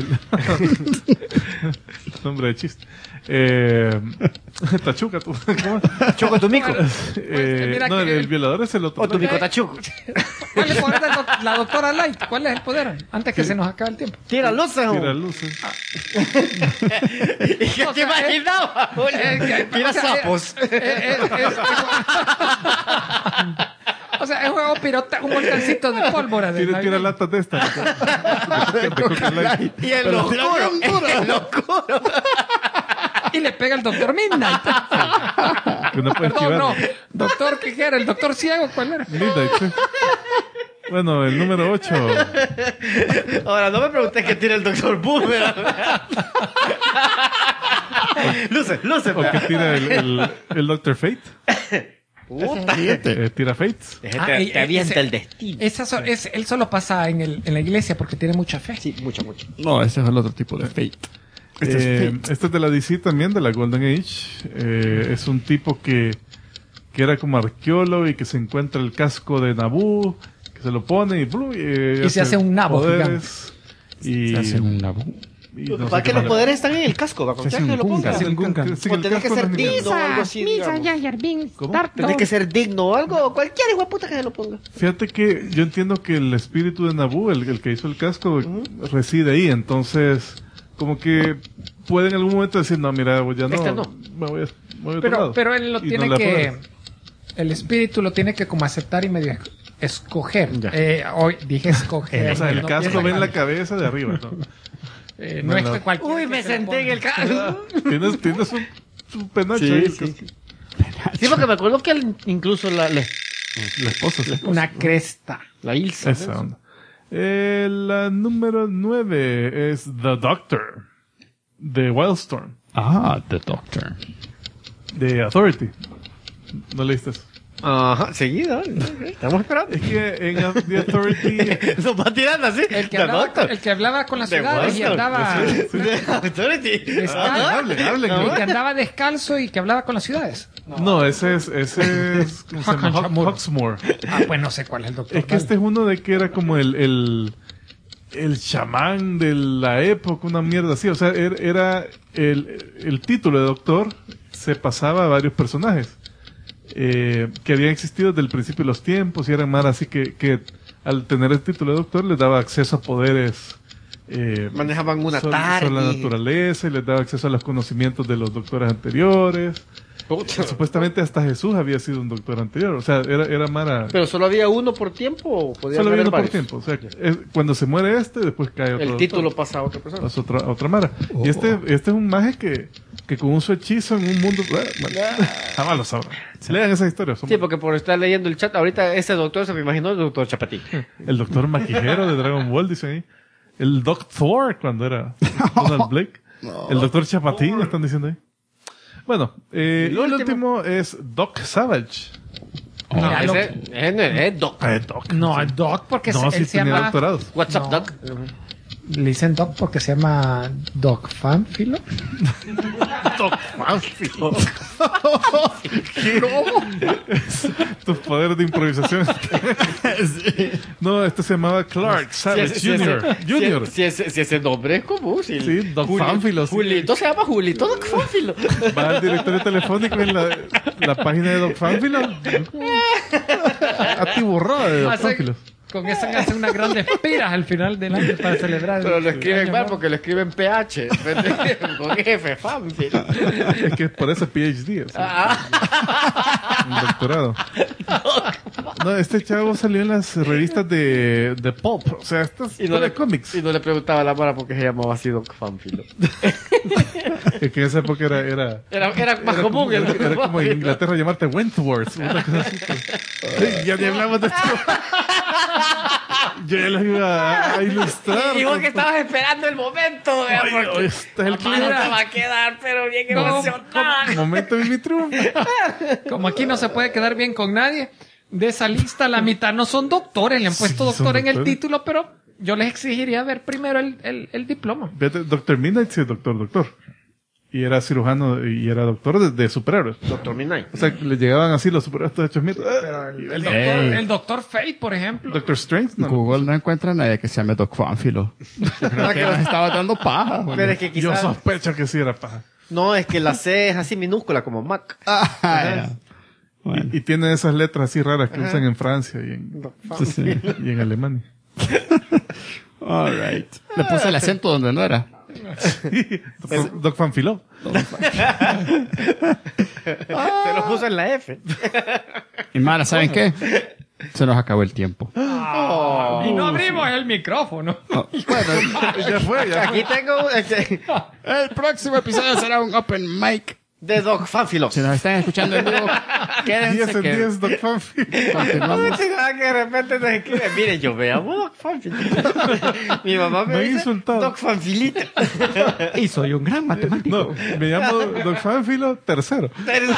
nombre de chiste. Tachuca, tú. ¿Cómo? Choco tu mico. mira No, que- el violador es el otro. O tu mico tachuco. ¿Cuál es el poder de la doctora Light? ¿Cuál es el poder? Antes que se nos acabe el tiempo. Tira luces, Tira hombre. luces. ¿Y qué O te sea, imaginabas? Tira o sea, sapos. O sea, es un juego pirota, un volcancito de pólvora. De Tira Navidad. latas de estas. De Coca Light. Y el oscuro. El oscuro. Y le pega al Doctor Midnight. Que no puede Perdón, no. esquivar. Doctor, ¿qué era? ¿El Doctor Ciego? ¿Cuál era? Midnight, sí. Bueno, el número 8. Ahora, no me preguntes qué tira el Doctor Boom. Luces, luces. O que tira el Dr. Fate. Puta. Tira Fates. Te avienta el destino. Él solo pasa en la iglesia porque tiene mucha fe. Sí, mucho, mucho. No, ese es el otro tipo de Fate. Este es Fate. Este es de la DC también, de la Golden Age. Es un tipo que era como arqueólogo y que se encuentra el casco de Naboo, que se lo pone y se hace un nabo poderes. Y, Se hace un nabú. y no sé ¿Para qué qué los más. poderes están en el casco? ¿Para Se hace que un lo Gungan, pongas? se hace un Gungan. Sin O el tenés que casco ser no es ni- digno o algo así, digamos. Tenés que ser digno o algo. Cualquier hijo de puta que se lo ponga. Fíjate que yo entiendo que el espíritu de Naboo, el que hizo el casco, reside ahí. Entonces, como que puede en algún momento decir, no, mira, ya no, Este no. me voy a otro lado. Pero él lo Y tiene no le que... poderes. El espíritu lo tiene que como aceptar y medio escoger. Ya. Hoy dije escoger. O sea, el no casco piensa ve en la mal. cabeza de arriba, ¿no? No es no. que cualquiera Uy, que me se le senté en ponga. el casco. Tienes un penacho ahí. el casco. Sí, porque me acuerdo que incluso la La esposa. Una cresta. Ilsa. Esa onda. La número 9 es The Doctor, de Wildstorm, Ah, The Doctor. de Authority. ¿No leíste eso? Ajá, seguida. Estamos esperando. Es que en The Authority... Nos va tirando así. El que, The hablaba, Doctor. el que hablaba con las The ciudades y Wildstorm. andaba... The Authority. descalzo. Hable, El que andaba descalzo y que hablaba con las ciudades. No, ese es ¿cómo se llama? Hawksmoor. Hawksmoor. Ah, pues no sé cuál es el doctor. Es que este es uno de que era como el chamán de la época, una mierda así. O sea, era el título de doctor se pasaba a varios personajes que habían existido desde el principio de los tiempos y eran más así que al tener el título de doctor les daba acceso a poderes. Manejaban una sobre tarde. la naturaleza y les daba acceso a los conocimientos de los doctores anteriores. Supuestamente hasta Jesús había sido un doctor anterior. O sea, era Mara. Pero solo había uno por tiempo o podía Solo haber había uno por varios? tiempo. O sea, cuando se muere después cae otro. El doctor. título pasa a otra persona. Pasa otra Mara. Y este es un maje que con un su hechizo en un mundo. Jamás lo sabrán. Lean esa historia. Sí, porque por estar leyendo el chat, ahorita ese doctor se me imaginó el doctor Chapatín. El doctor maquijero de Dragon Ball, dice ahí. El Doc Thor, cuando era Donald Blake. El doctor Chapatín, están diciendo ahí. Bueno, el último es Doc Savage. Mira, lo- Ese no es Doc. Doc. No, el Doc, porque No, él sí se tenía llama... doctorados. What's up, No. Doc? Le dicen Doc porque se llama Doc Fanfilo. Tus poderes de improvisación. No, este se llamaba Clark Savage Jr. Si ese nombre es común. Si Sí, Doc Fanfilo, sí. Julito se llama Julito Doc Fanfilo. Va al directorio telefónico en la página de Doc Fanfilo. Atiborrada de Doc Fanfilo. Con eso hacen unas grandes piras al final del año para celebrar. Pero lo el escriben año mal nuevo. porque lo escriben PH. Con F, Fanfilo. Es que por eso es PhD. O sea, un doctorado. No, este chavo salió en las revistas de Pulp. O sea, estas de cómics. Y no le preguntaba a la mara por qué se llamaba así Doc Fanfilo. Es que en esa época era Era más común. era como en Inglaterra llamarte Wentworth. Una cosa así. Ya ni hablamos de esto. Yo ya los iba a ilustrar. Dijo que estabas esperando el momento. Ay, no, este es el Mamá, no te va a quedar, pero bien emocionada. momento de mi triunfo. Como aquí no se puede quedar bien con nadie, de esa lista la mitad no son doctores, le han puesto Sí, son doctor en el doctores. título, pero yo les exigiría ver primero el diploma. Fíjate, Dr. Midnight sí es doctor. Y era cirujano y era doctor de superhéroes. Doctor Midnight. O sea, le llegaban así los superhéroes todos hechos mierda. El doctor Fate, por ejemplo. Doctor Strange, no. Google no encuentra a nadie que se llame Doc Fanfilo. Creo que nos estaba dando paja. güey. Pero es que Yo quizás... sospecho que sí era paja. No, es que la C es así minúscula como Mac. Ah, ya. Bueno, Y tiene esas letras así raras que usan en Francia y sí, sí. en Alemania. All right. Le puse el acento donde no era. Doc Fanfilo. Se lo puso en la F. Y Mara, ¿saben qué? Se nos acabó el tiempo. Y no abrimos el micrófono. Ya fue. Aquí tengo El próximo episodio será un open mic. de Doc Fanfilo. Si nos están escuchando en vivo, 10 quédense en que 10, Doc Fanfilo. No continuamos. me nada que de repente nos escribe. Mire, yo me llamo Doc Fanfilo. Mi mamá me Me he dice insultado. Doc Fanfilito. Y soy un gran matemático. No, me llamo Doc Fanfilo tercero.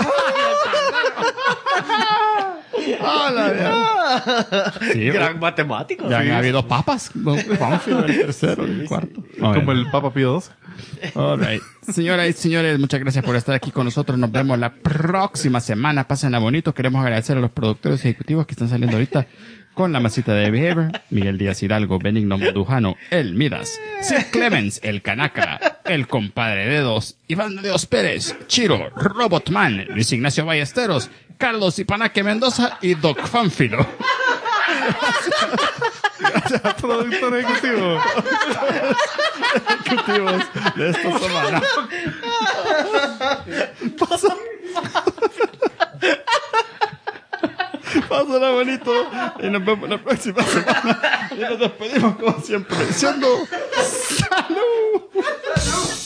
Sí, Gran matemático. ya han habido papas. Don Fanfilo, el tercero, el cuarto. Como el Papa Pío XII. All right. Señoras y señores, muchas gracias por estar aquí con nosotros. Nos vemos la próxima semana. Pásenla bonito. Queremos agradecer a los productores ejecutivos que están saliendo ahorita con la masita de Behavior. Miguel Díaz Hidalgo, Benigno Mandujano, El Midas, Sid Clemens, El Canaca, El Compadre Dedos, Iván de Dios Pérez, Chiro, Robotman, Luis Ignacio Ballesteros, Carlos Ipanaque Mendoza y Doc Fanfilo. Productor ejecutivo. Ejecutivos de esta semana. Pásala bonito y nos vemos la próxima semana y nos despedimos como siempre diciendo ¡Salud!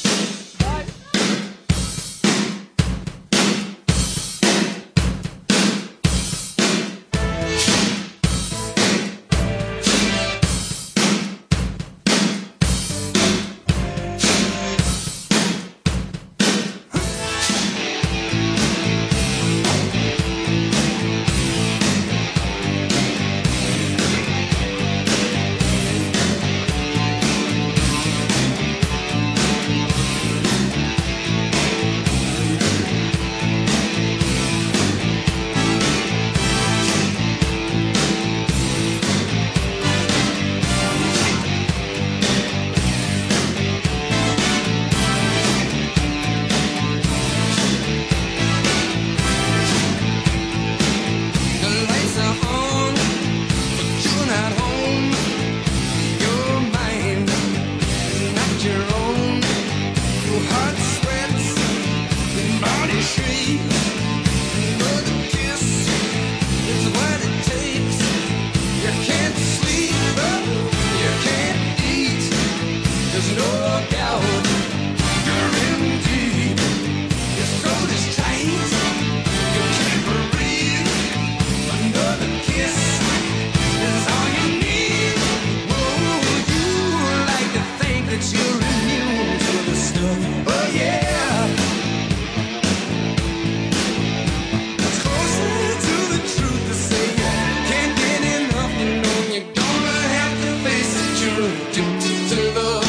The lights are on, but you're not home. Your mind is not your own. Your heart sweats, your body shakes. Another kiss is what it takes. You can't sleep, you can't eat. There's no doubt you're in deep. Your throat is tight, you can't breathe. Another kiss is all you need. Would you like to think that you're immune to the stuff? Oh yeah. It's closer to the truth to say you can't get enough. You know you're gonna have to face it. You're addicted to love.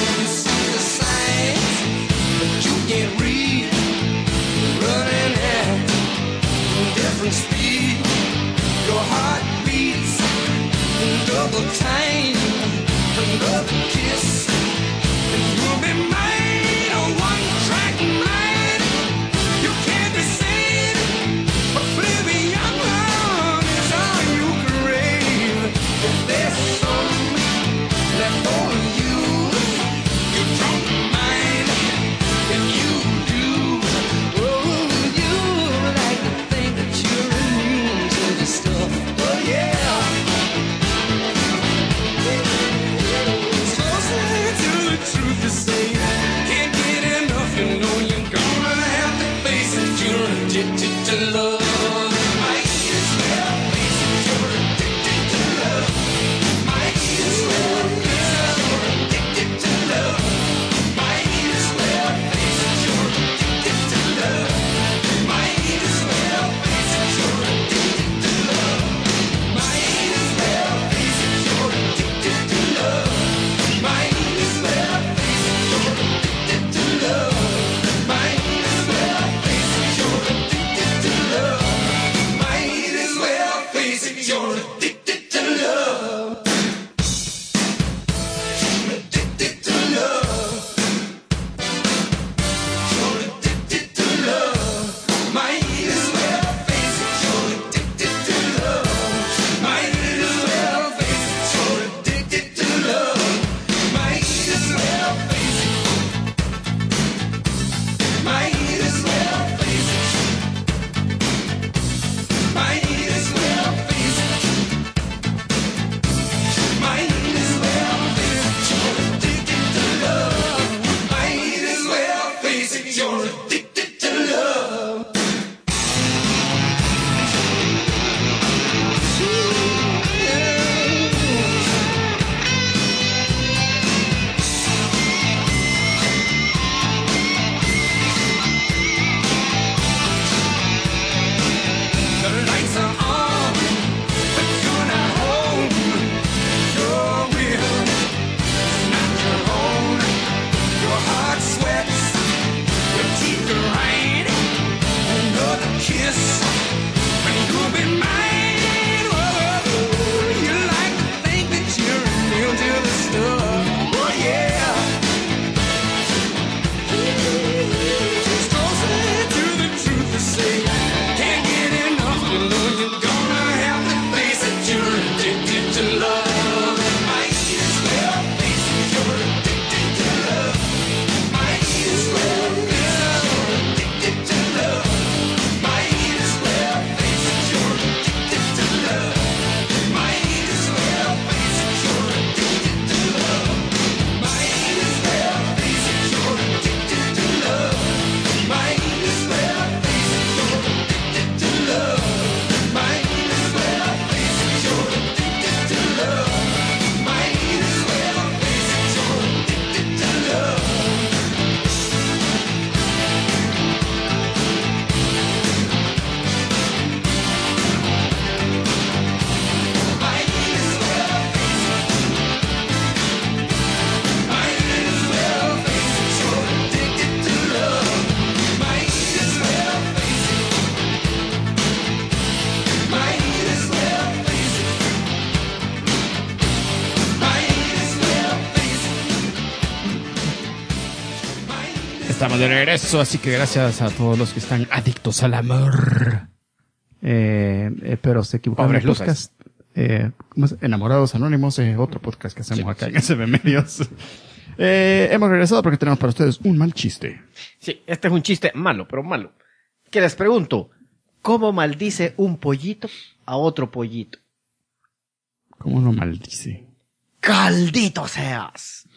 estamos de regreso, así que gracias a todos los que están adictos al amor. Pero se equivocaron Pobres el podcast. ¿Cómo es? Enamorados Anónimos es otro podcast que hacemos acá en SB Medios. Hemos regresado porque tenemos para ustedes un mal chiste. Sí, este es un chiste malo, pero malo. Que les pregunto, ¿cómo maldice un pollito a otro pollito? ¿Cómo lo maldice? ¡Caldito seas!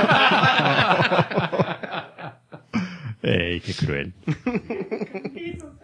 ¡Ey, qué cruel!